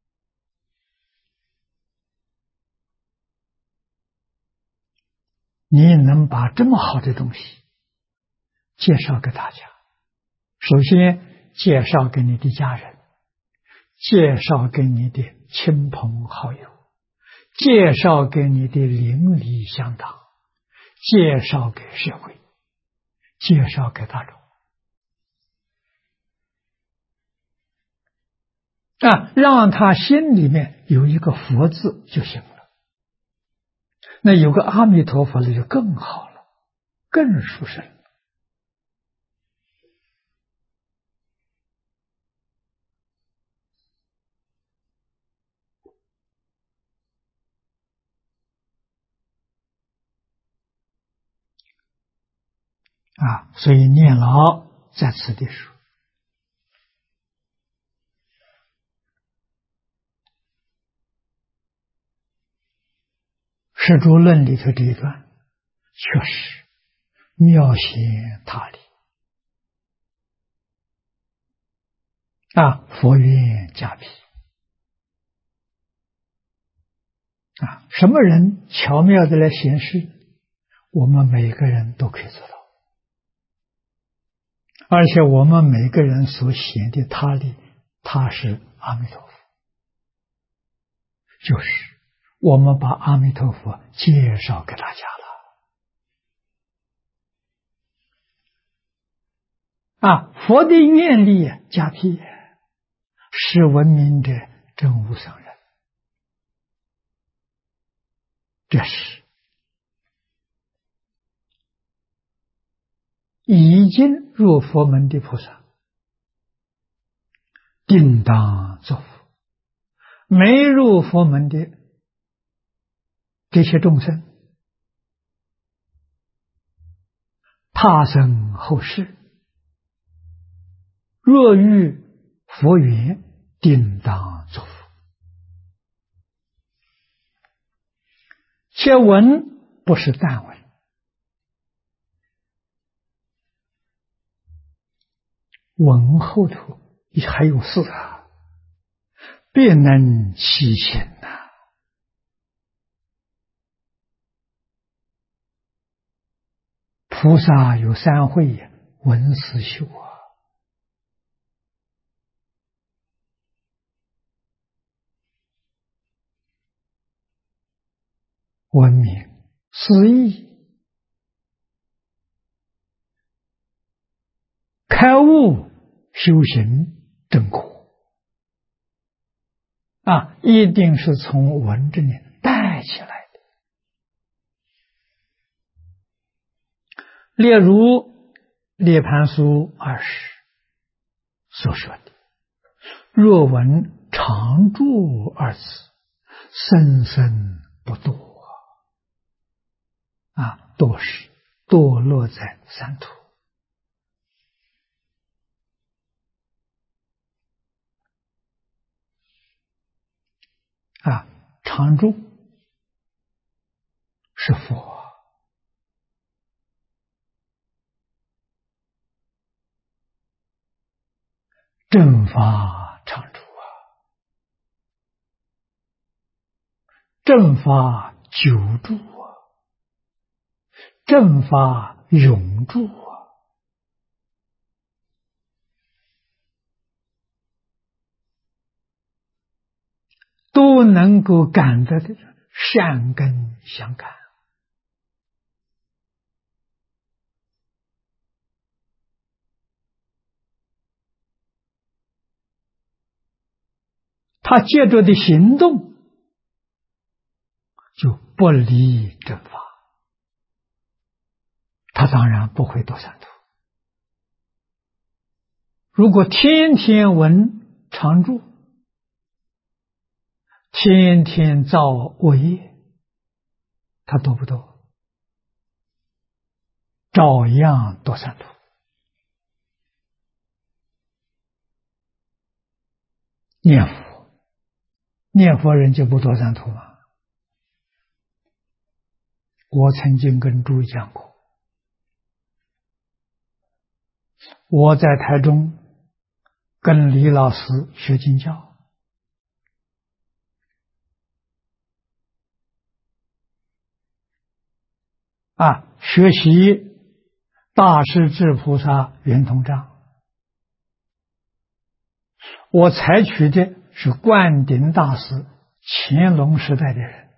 Speaker 1: 你能把这么好的东西介绍给大家，首先介绍给你的家人，介绍给你的亲朋好友，介绍给你的邻里乡党，介绍给社会，介绍给大众让他心里面有一个佛字就行了。那有个阿弥陀佛了就更好了，更殊胜所以念老在此地说，释诸论里头这一段确实妙显他理佛缘加被什么人巧妙的来显示，我们每个人都可以做到，而且我们每个人所显的他力，他是阿弥陀佛，就是我们把阿弥陀佛介绍给大家了佛的愿力加被是闻名者真无上人，这是已经入佛门的菩萨定当作福，没入佛门的这些众生，他生后世若遇佛缘，定当作福。且闻不是但闻， 文后头还有事啊，别能其行呐。菩萨有三会，闻思修啊。闻名思义，开悟修行正果啊，一定是从闻这里带起来的。例如《涅盘书20》所说的：“若闻常住二字，生生不堕。”啊，堕是堕落在三途。啊，常住是佛，正法常住啊，正法久住啊，正法永住啊，都能够感得的善根相感。他借着的行动就不离正法，他当然不会堕三途。如果天天闻常住，天天造恶业，他堕不堕？照样堕三途。念佛，念佛人就不堕三途吗？我曾经跟诸位讲过，我在台中跟李老师学经教，学习大势至菩萨圆通章。我采取的是灌顶大师乾隆时代的人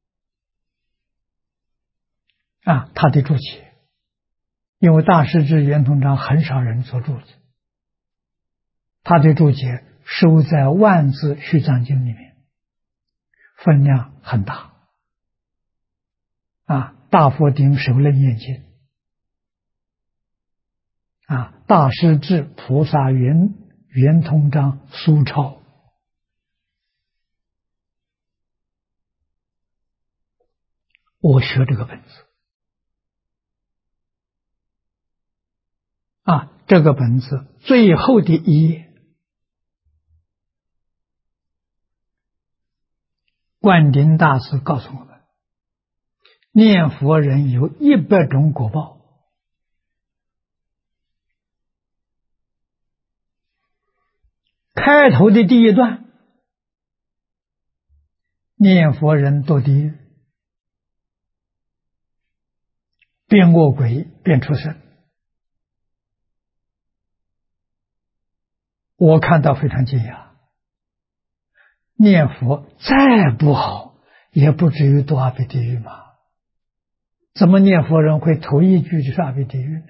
Speaker 1: 他的注解，因为大势至圆通章很少人做注解，他的注解收在万字续藏经里面，分量很大大佛顶首楞严经大势至菩萨圆通章苏钞，我学这个本子这个本子最后的一页，灌顶大师告诉我们，念佛人有100种果报。开头的第一段，念佛人堕地狱，变恶鬼，变畜生。我看到非常惊讶，念佛再不好，也不至于堕阿鼻地狱嘛？怎么念佛人会头一句就是阿鼻地狱呢？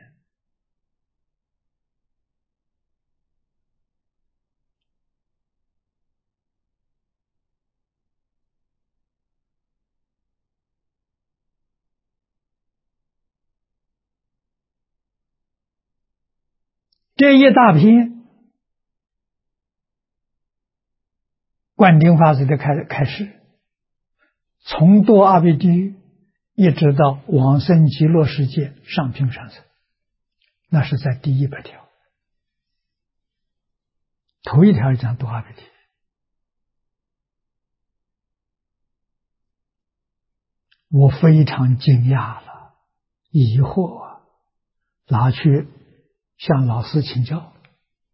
Speaker 1: 这一大篇灌顶法师的开始，从堕阿鼻地狱一直到往生极乐世界上品上生，那是在第100条，头一条讲堕阿鼻地狱。我非常惊讶了，疑惑拿去向老师请教。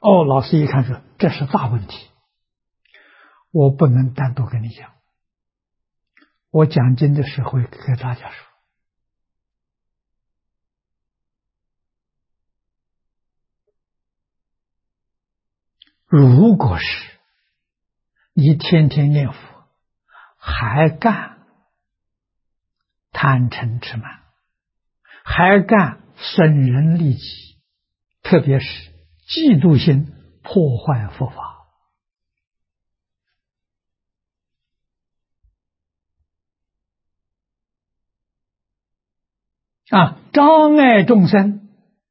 Speaker 1: 哦，老师一看说这是大问题，我不能单独跟你讲，我讲经的时候会给大家说。如果是你天天念佛，还干贪嗔痴慢，还干损人利己，特别是嫉妒心，破坏佛法障碍众生，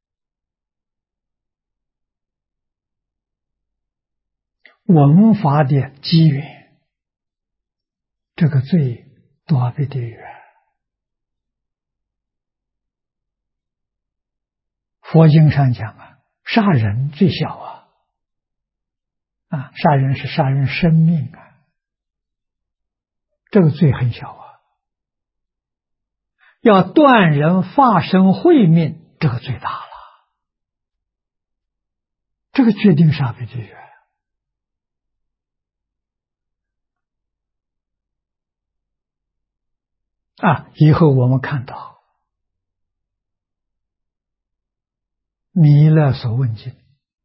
Speaker 1: 闻法的机缘，这个罪多阿鼻地狱。佛经上讲杀人最小杀人是杀人生命这个罪很小要断人发生慧命，这个罪大了，这个决定是阿鼻地狱以后我们看到弥勒所问经，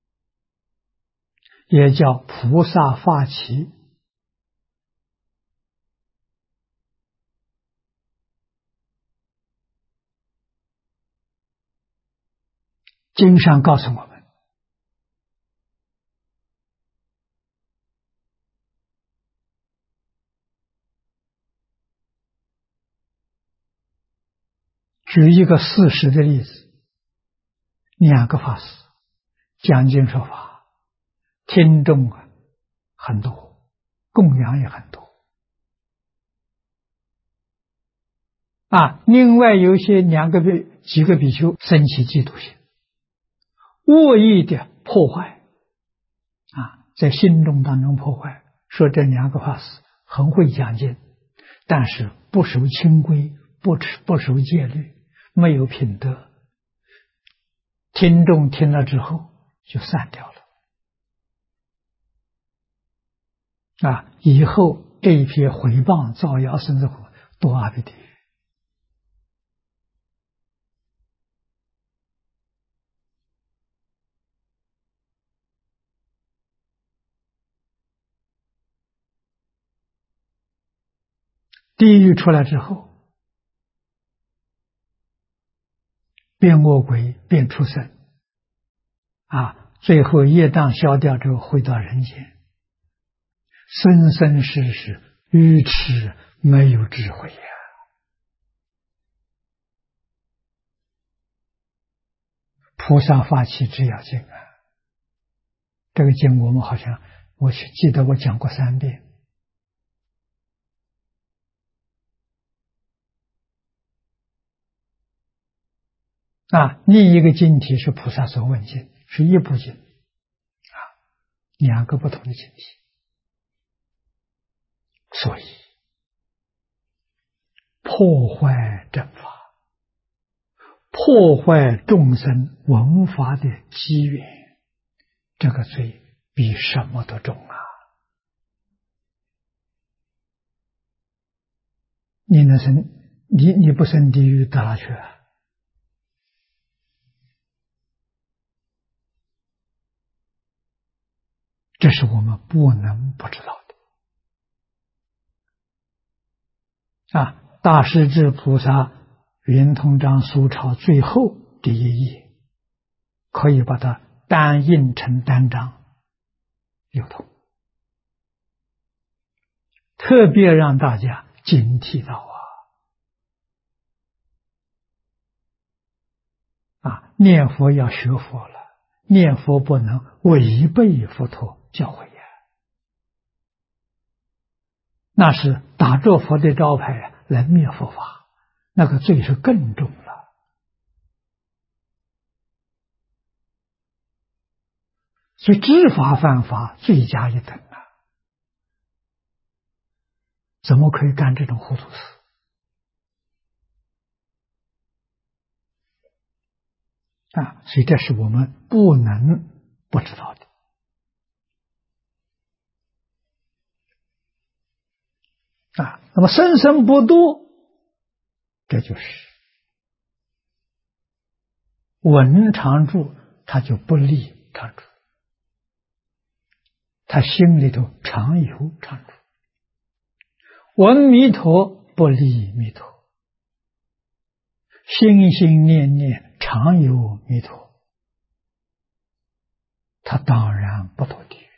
Speaker 1: 也叫菩萨发起，经上告诉我们，举一个事实的例子，两个法师讲经说法，听众很多，供养也很多另外有些几个比丘生起嫉妒心，恶意的破坏在心中当中破坏，说这两个法师很会讲经，但是不守清规，不守戒律，没有品德，听众听了之后就散掉了以后这一批毁谤造谣甚至乎堕阿鼻地狱地狱出来之后，变恶鬼，变畜生最后业障消掉之后回到人间，生生世世愚痴没有智慧菩萨发起智要经这个经我们好像我记得我讲过3遍另一个经题是菩萨所问经，是一部经2个不同的经题，所以破坏正法，破坏众生闻法的机缘，这个罪比什么都重你能生你不生地狱到哪去这是我们不能不知道的大势至菩萨圆通章疏钞最后第1页，可以把它单印成单张流通，特别让大家警惕到念佛要学佛了，念佛不能违背佛陀教诲那是打着佛的招牌来灭佛法，那个罪是更重了。所以知法犯法，罪加一等怎么可以干这种糊涂事所以这是我们不能不知道的那么生生不堕，这就是闻常住，他就不离常住，他心里头常有常住。闻弥陀不离弥陀，心心念念常有弥陀，他当然不堕地狱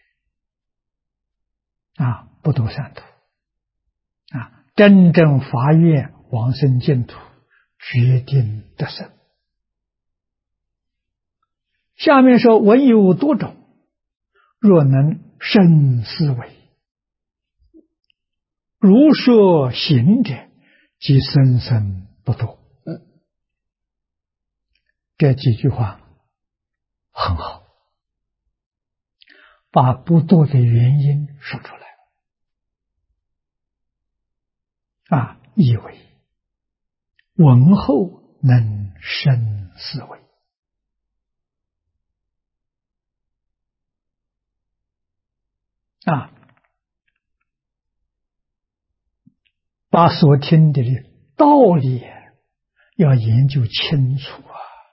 Speaker 1: 不堕三途真正发愿往生净土，决定得生。下面说闻有多种，若能深思维，如说行者，即生生不堕。这几句话很好，把不堕的原因说出来意为闻后能深思维。把所听的道理要研究清楚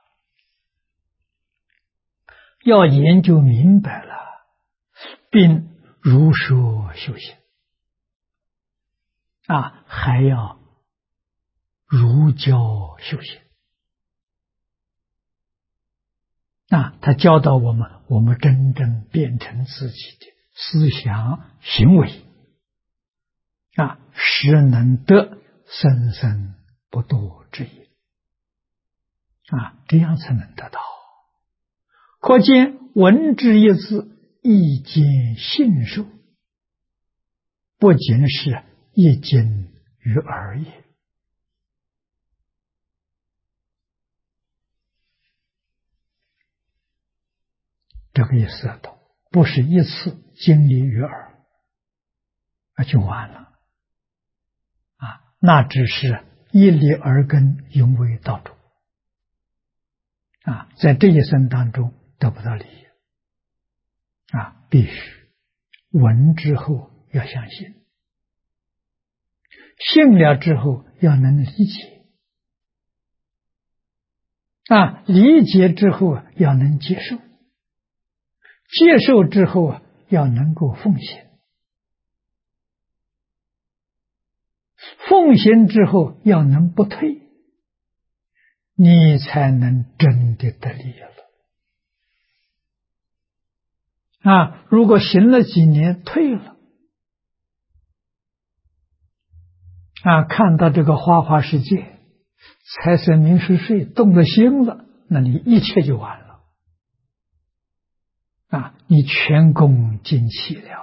Speaker 1: 要研究明白了，并如说修行还要如教修行他教导我们，我们真正变成自己的思想行为实能得生生不堕之意这样才能得到。可见闻之一字，一见信受，不仅是一经于耳也。这个意思要懂，不是一次经历于耳就完了那只是一粒耳根，永为道种在这一生当中得不到利益必须闻之后要相信，信了之后要能理解理解之后要能接受，接受之后要能够奉行，奉行之后要能不退，你才能真的得利益了如果行了几年退了看到这个花花世界，财神名食睡动了心了，那你一切就完了你全功尽弃了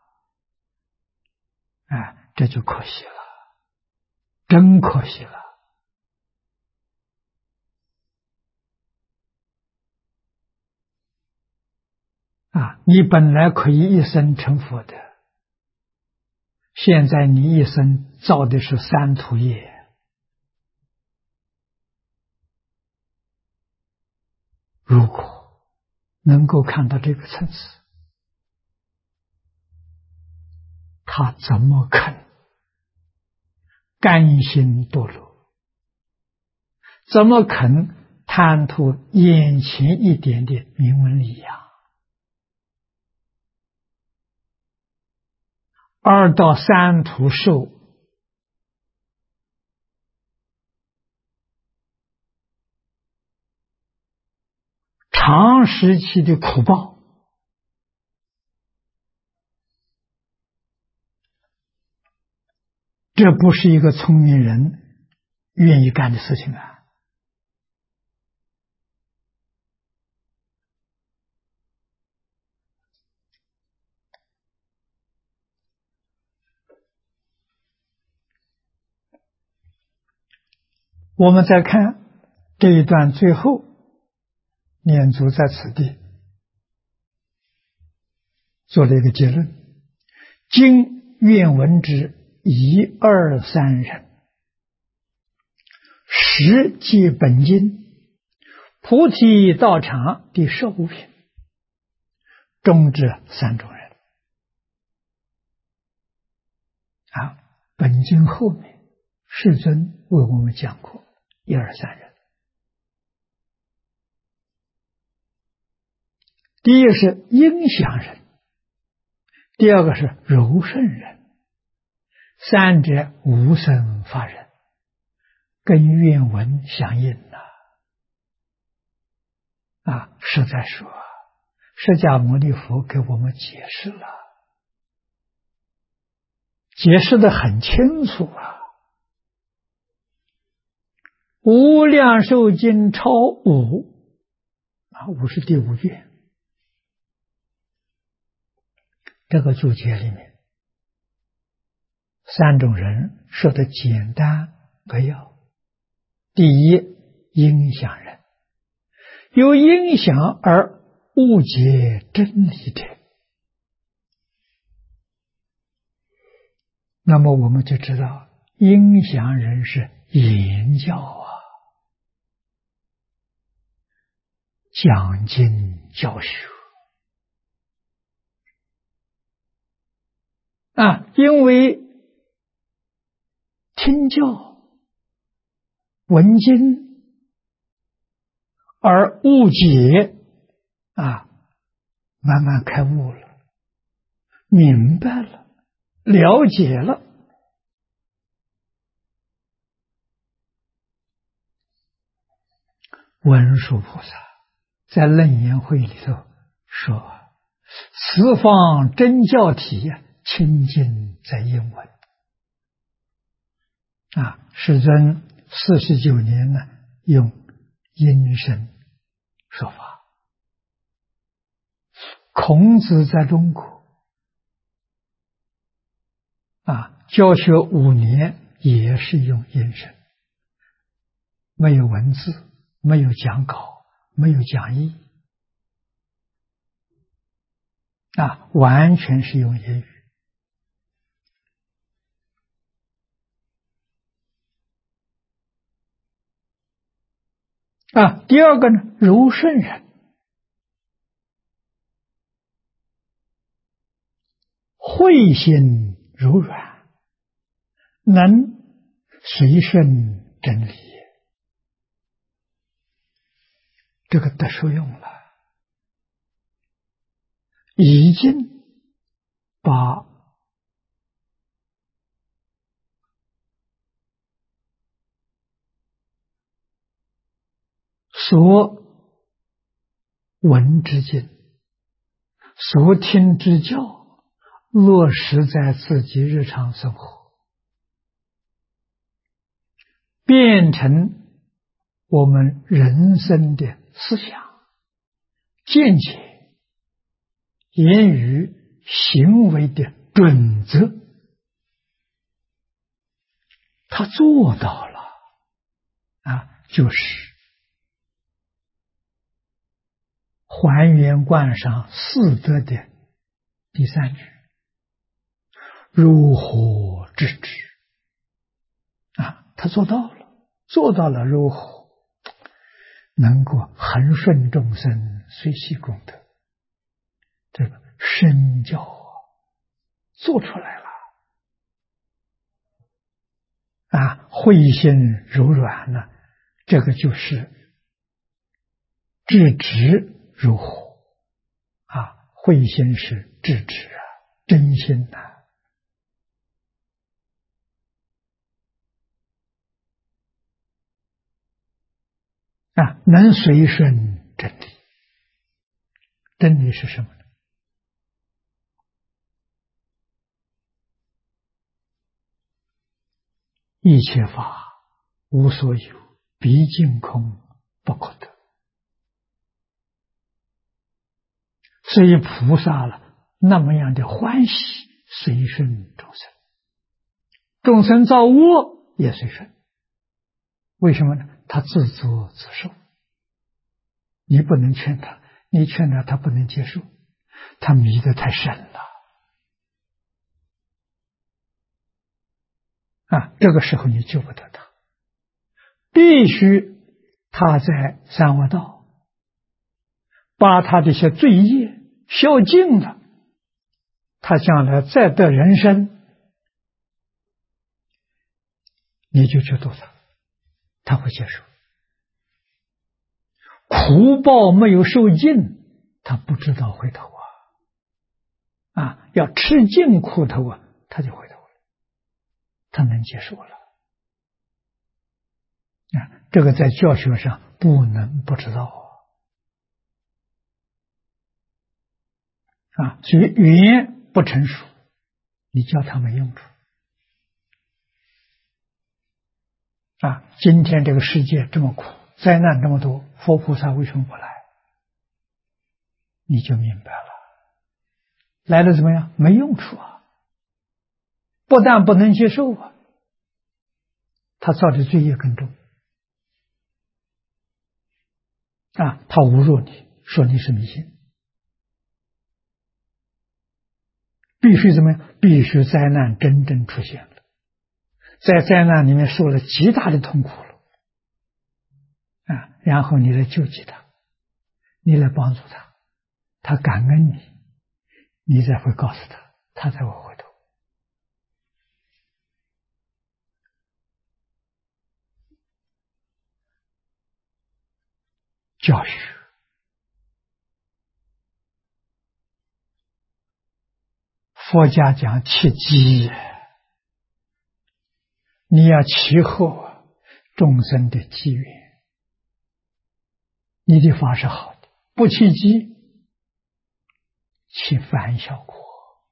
Speaker 1: 这就可惜了，真可惜了你本来可以一生成佛的，现在你一生造的是三途业如果能够看到这个层次，他怎么肯甘心堕落，怎么肯贪图眼前一点的名闻利养，而到三途受长时期的苦报，这不是一个聪明人愿意干的事情我们再看这一段最后，念祖在此地做了一个结论：今愿闻之一二三人，十即本经，菩提道场第15品，中至3种人本经后面世尊为我们讲过一二三人。第一个是应祥人，第二个是柔顺人，三者无生法忍，跟愿文相应实在说，释迦牟尼佛给我们解释了，解释得很清楚无量寿经超五五是第五卷，这个注解里面三种人说的简单扼要。第一，应祥人，由应祥而误解真理的。那么我们就知道应祥人是言教讲经教学因为听教闻经而误解慢慢开悟了，明白了，了解了。文殊菩萨在楞严会里头说，此方真教体清净在应闻世尊49年呢，用音声说法。孔子在中国教学5年也是用音声，没有文字，没有讲稿，没有讲义完全是用言语第二个呢，柔顺人，慧心柔软，能随顺真理，这个得受用了，已经把所闻之经、所听之教落实在自己日常生活，变成我们人生的思想、见解、言语、行为的准则，他做到了就是还原观上四德的第3句，如火制止他做到了，做到了如火，能够恒顺众生，随喜功德，这个身教做出来了慧心柔软呢，这个就是制止如火慧心是制止真心能随顺真理。真理是什么呢？一切法无所有，毕竟空不可得。所以菩萨那么样的欢喜，随顺众生，众生造恶也随顺。为什么呢？他自作自受，你不能劝他，你劝他他不能接受，他迷得太深了这个时候你救不得他，必须他在三恶道把他这些罪业消尽了，他将来再得人生， 你就去度他，他会接受。苦报没有受尽，他不知道回头要吃尽苦头他就回头了，他能接受了。这个在教学上不能不知道所以语言不成熟，你教他没用处今天这个世界这么苦，灾难这么多，佛菩萨为什么不来？你就明白了，来了怎么样？没用处不但不能接受他造的罪业更重他侮辱你，说你是迷信，必须怎么样？必须灾难真正出现了，在灾难里面受了极大的痛苦了然后你来救济他，你来帮助他，他感恩你，你才会告诉他，他才会回头。教育佛家讲切机，你要契合众生的机缘，你的法是好的，不契机起反效果。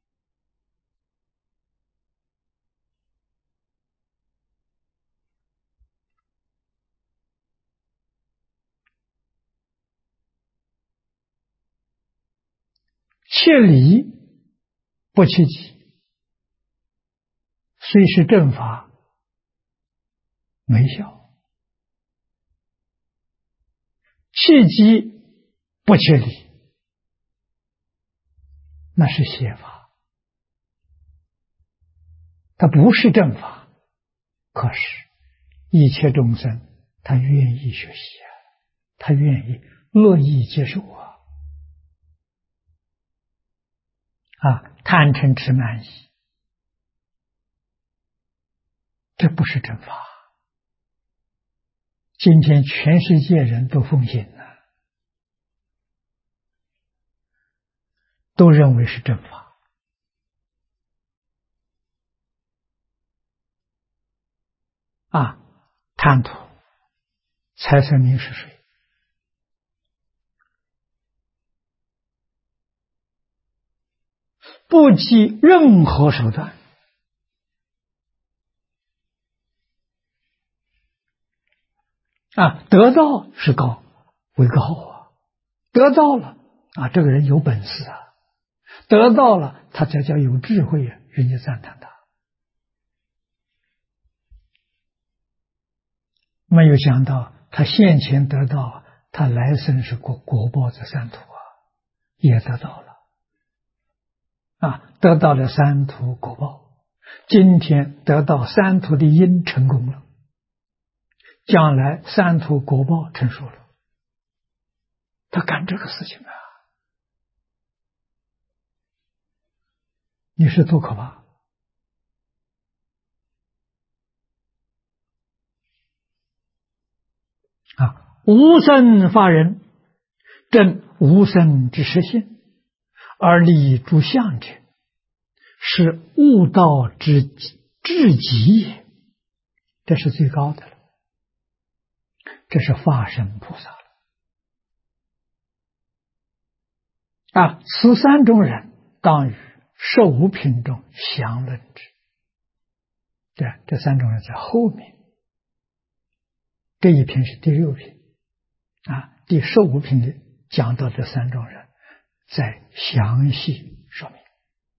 Speaker 1: 切理不契机，虽是正法没效，契机不切理，那是邪法，它不是正法，可是一切众生他愿意学习他愿意乐意接受贪嗔痴慢疑，这不是正法。今天全世界人都奉行了，都认为是正法贪图财色名食睡，不计任何手段得到是高为高得到了这个人有本事得到了他才叫有智慧人家赞叹他。没有想到他现前得到，他来生是果报在三途也得到了得到了三途果报，今天得到三途的因成功了，将来三途果报成熟了，他干这个事情你是多可怕无生法人证无生之实性，而立诸相者，是悟道之至极也，这是最高的了，这是法身菩萨了此三种人当于十五品中详论之。这三种人在后面，这一品是第6品第15品里讲到这三种人，再详细说明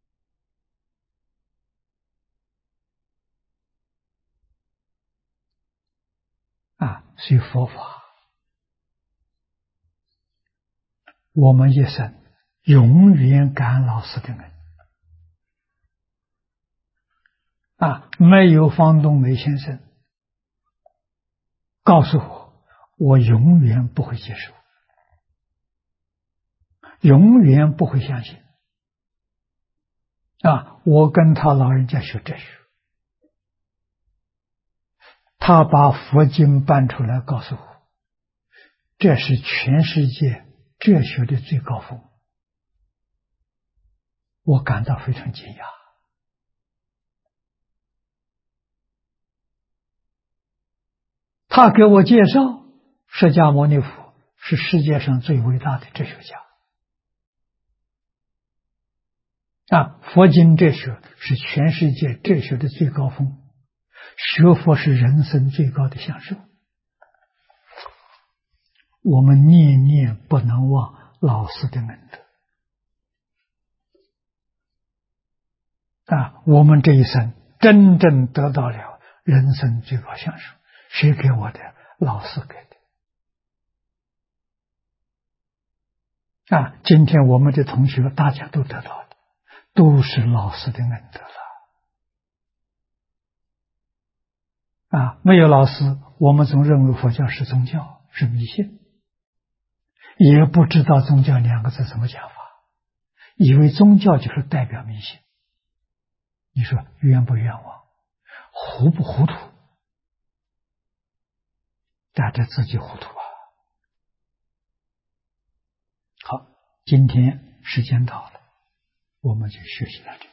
Speaker 1: 所以佛法我们一生永远感老师的恩没有方东梅先生告诉我永远不会接受，永远不会相信我跟他老人家学哲学， 他把佛经搬出来告诉我，这是全世界哲学的最高峰，我感到非常惊讶。他给我介绍，释迦牟尼佛是世界上最伟大的哲学家。佛经哲学是全世界哲学的最高峰，学佛是人生最高的享受。我们念念不能忘老师的恩德。我们这一生真正得到了人生最高享受，谁给我的？老师给的。今天我们的同学大家都得到的，都是老师的恩德了。没有老师，我们总认为佛教是宗教，是迷信，也不知道宗教两个字怎么讲法，以为宗教就是代表迷信。你说冤不冤枉，糊不糊涂？大家自己糊涂啊！好，今天时间到了，我们就学习到这里。